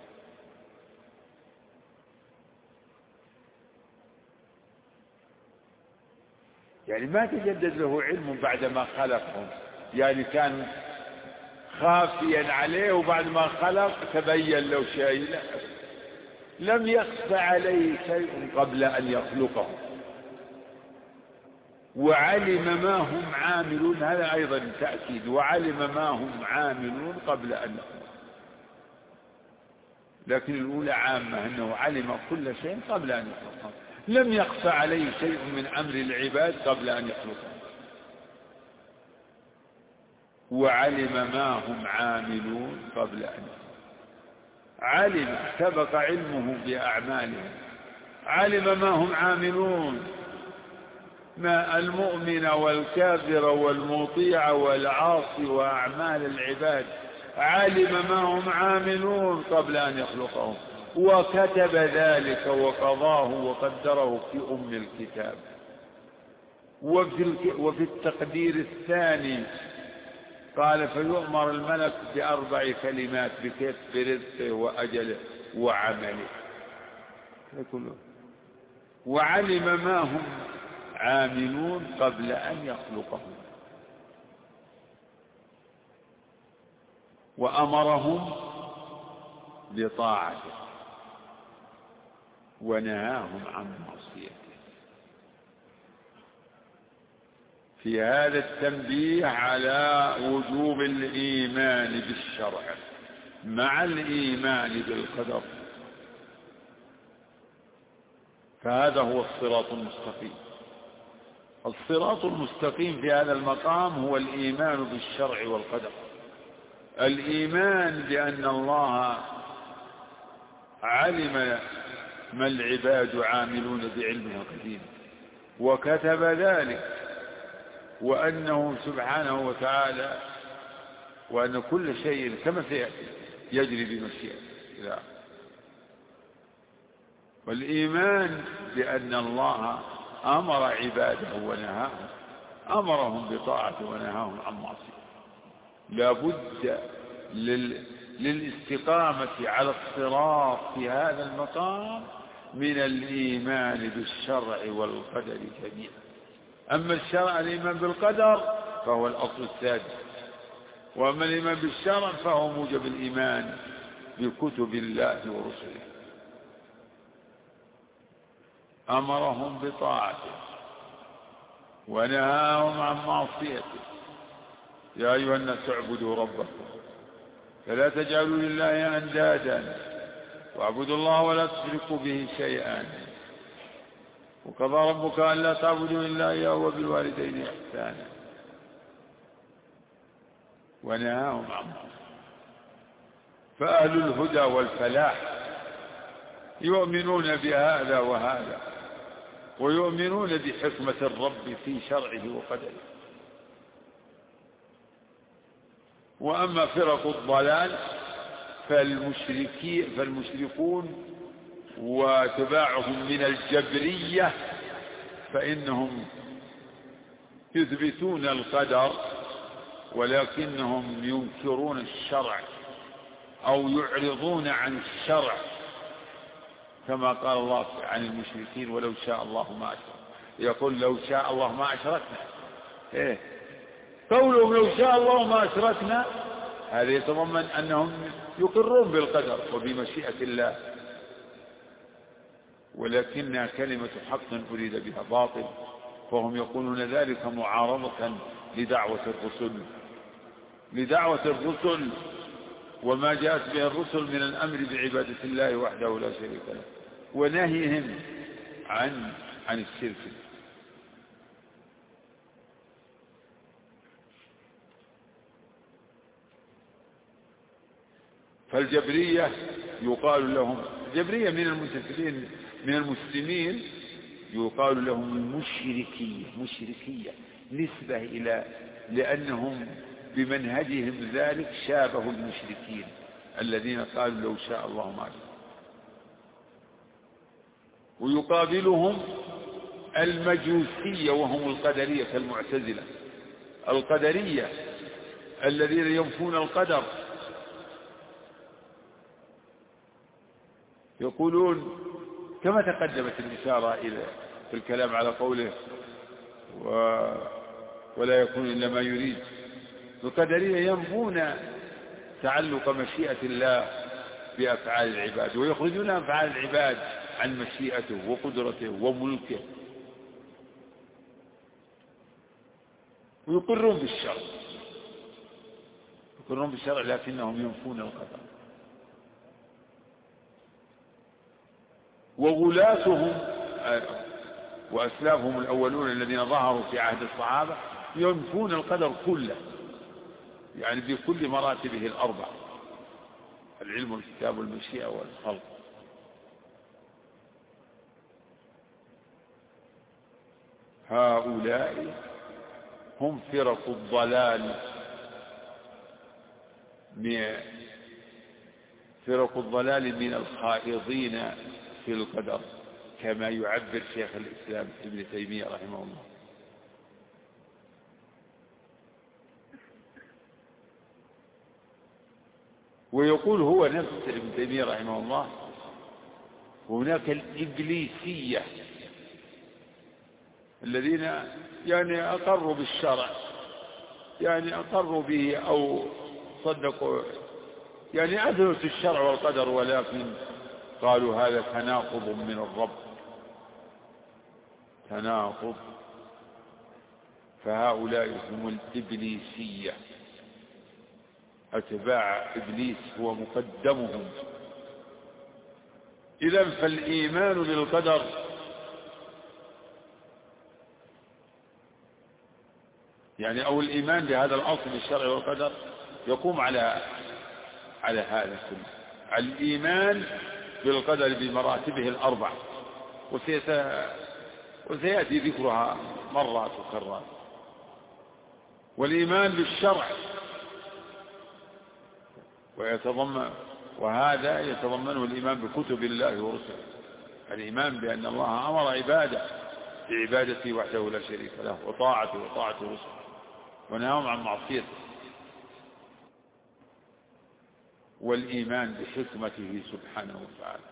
يعني ما تجدد له علم بعدما خلقهم، يعني كان خافيا عليه وبعد ما خلق تبين له شيء. لا، لم يخف عليه شيء قبل أن يخلقه، وعلم ما هم عاملون. هذا أيضا تأكيد، وعلم ما هم عاملون قبل أن يخلقه. لكن الأولى عامة أنه علم كل شيء قبل أن يخلقه. لم يخف عليه شيء من أمر العباد قبل أن يخلقه، وعلم ما هم عاملون قبل أن يخلقه. علم، سبق علمه بأعمالهم. علم ما هم عاملون، ما المؤمن والكافر والمطيع والعاصي وأعمال العباد. علم ما هم عاملون قبل أن يخلقهم، وكتب ذلك وقضاه وقدره في أم الكتاب. وفي التقدير الثاني قال فيؤمر الملك بأربع كلمات بكتب رزقه وأجله وعمله كله. وعلم ما هم عاملون قبل أن يخلقهم، وأمرهم بطاعته ونهاهم عن معصيته. في هذا التنبيه على وجوب الإيمان بالشرع مع الإيمان بالقدر، فهذا هو الصراط المستقيم. الصراط المستقيم في هذا المقام هو الإيمان بالشرع والقدر. الإيمان بأن الله علم ما العباد عاملون بعلمه قديم وكتب ذلك، وأنه سبحانه وتعالى وأن كل شيء كما سيأتي يجري بمشيئته. والإيمان بأن الله أمر عباده ونهاهم، أمرهم بطاعته ونهاهم عن معصيته. لا بد لل... للاستقامة على الصراط في هذا المقام من الإيمان بالشرع والقدر جميعا. أما الشرع الإيمان بالقدر فهو الأصل السادس، وأما الإيمان بالشرع فهو موجب الإيمان بكتب الله ورسله. أمرهم بطاعته ونهاهم عن معصيته. يا أيها الناس اعبدوا ربكم فلا تجعلوا لله أندادا واعبدوا الله ولا تشركوا به شيئا وقضى ربك ألا تعبدوا إلا إياه وبالوالدين إحسانا. ونهاهم عن معصيته. فأهل الهدى والفلاح يؤمنون بهذا وهذا، ويؤمنون بحكمة الرب في شرعه وقدره. وأما فرق الضلال فالمشركين فالمشركون وتباعهم من الجبرية فإنهم يثبتون القدر ولكنهم ينكرون الشرع أو يعرضون عن الشرع، كما قال الله عن المشركين ولو شاء الله ما أشرك. يقول لو شاء الله ما أشركنا. إيه قولهم لو شاء الله ما أشركنا هذا يتضمن أنهم يقرون بالقدر وبمشيئة الله، ولكنها كلمة حق أريد بها باطل، فهم يقولون ذلك معارضة لدعوة الرسل لدعوة الرسل وما جاءت به الرسل من الأمر بعبادة الله وحده لا شريك له، ونهيهم عن عن الشرك. فالجبرية يقال لهم الجبرية من المنتسبين من المسلمين يقال لهم المشركية مشركية نسبة إلى لأنهم بمنهجهم ذلك شابهوا المشركين الذين قالوا لو شاء الله ما شاء. ويقابلهم المجوسية وهم القدرية كالمعتزلة القدرية الذين ينفون القدر، يقولون كما تقدمت الإشارة إلى في الكلام على قوله و ولا يكون إلا ما يريد. القدرية ينفون تعلق مشيئة الله بأفعال العباد ويخرجون أفعال العباد عن مشيئته وقدرته وملكه، ويقرون بالشرع يقرون بالشرع لكنهم ينفون القدر. وغلاتهم وأسلافهم الأولون الذين ظهروا في عهد الصحابة ينفون القدر كله، يعني بكل مراتبه الأربع: العلم والكتاب والمشيئة والخلق. هؤلاء هم فرق الضلال فرق الضلال من الخائضين في القدر، كما يعبر شيخ الإسلام ابن تيمية رحمه الله. ويقول هو نفس ابن تيمية رحمه الله هناك الإبليسية الذين يعني أقروا بالشرع، يعني أقروا به أو صدقوا، يعني أثبتوا الشرع والقدر، ولكن قالوا هذا تناقض من الرب تناقض. فهؤلاء هم الإبليسية، أتباع إبليس هو مقدمهم. إذن فالإيمان بالقدر يعني أو الإيمان بهذا الأصل الشرعي والقدر يقوم على على هذا كله، الإيمان بالقدر بمراتبه الأربع، وسيأتي ذكرها مرات وكرات. والإيمان بالشرع ويتضمن وهذا يتضمنه الإيمان بكتب الله ورسله، الإيمان بأن الله أمر عباده بعبادته وحده لا شريك له وطاعته وطاعة رسله ونهاهم عن معصيته. والإيمان بحكمته سبحانه وتعالى،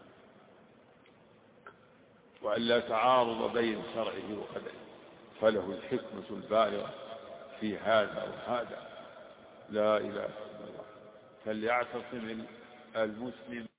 وأن لا تعارض بين شرعه وقدره، فله الحكمة البالغة في هذا وهذا. لا إله إلا الله. فليعتصم المسلم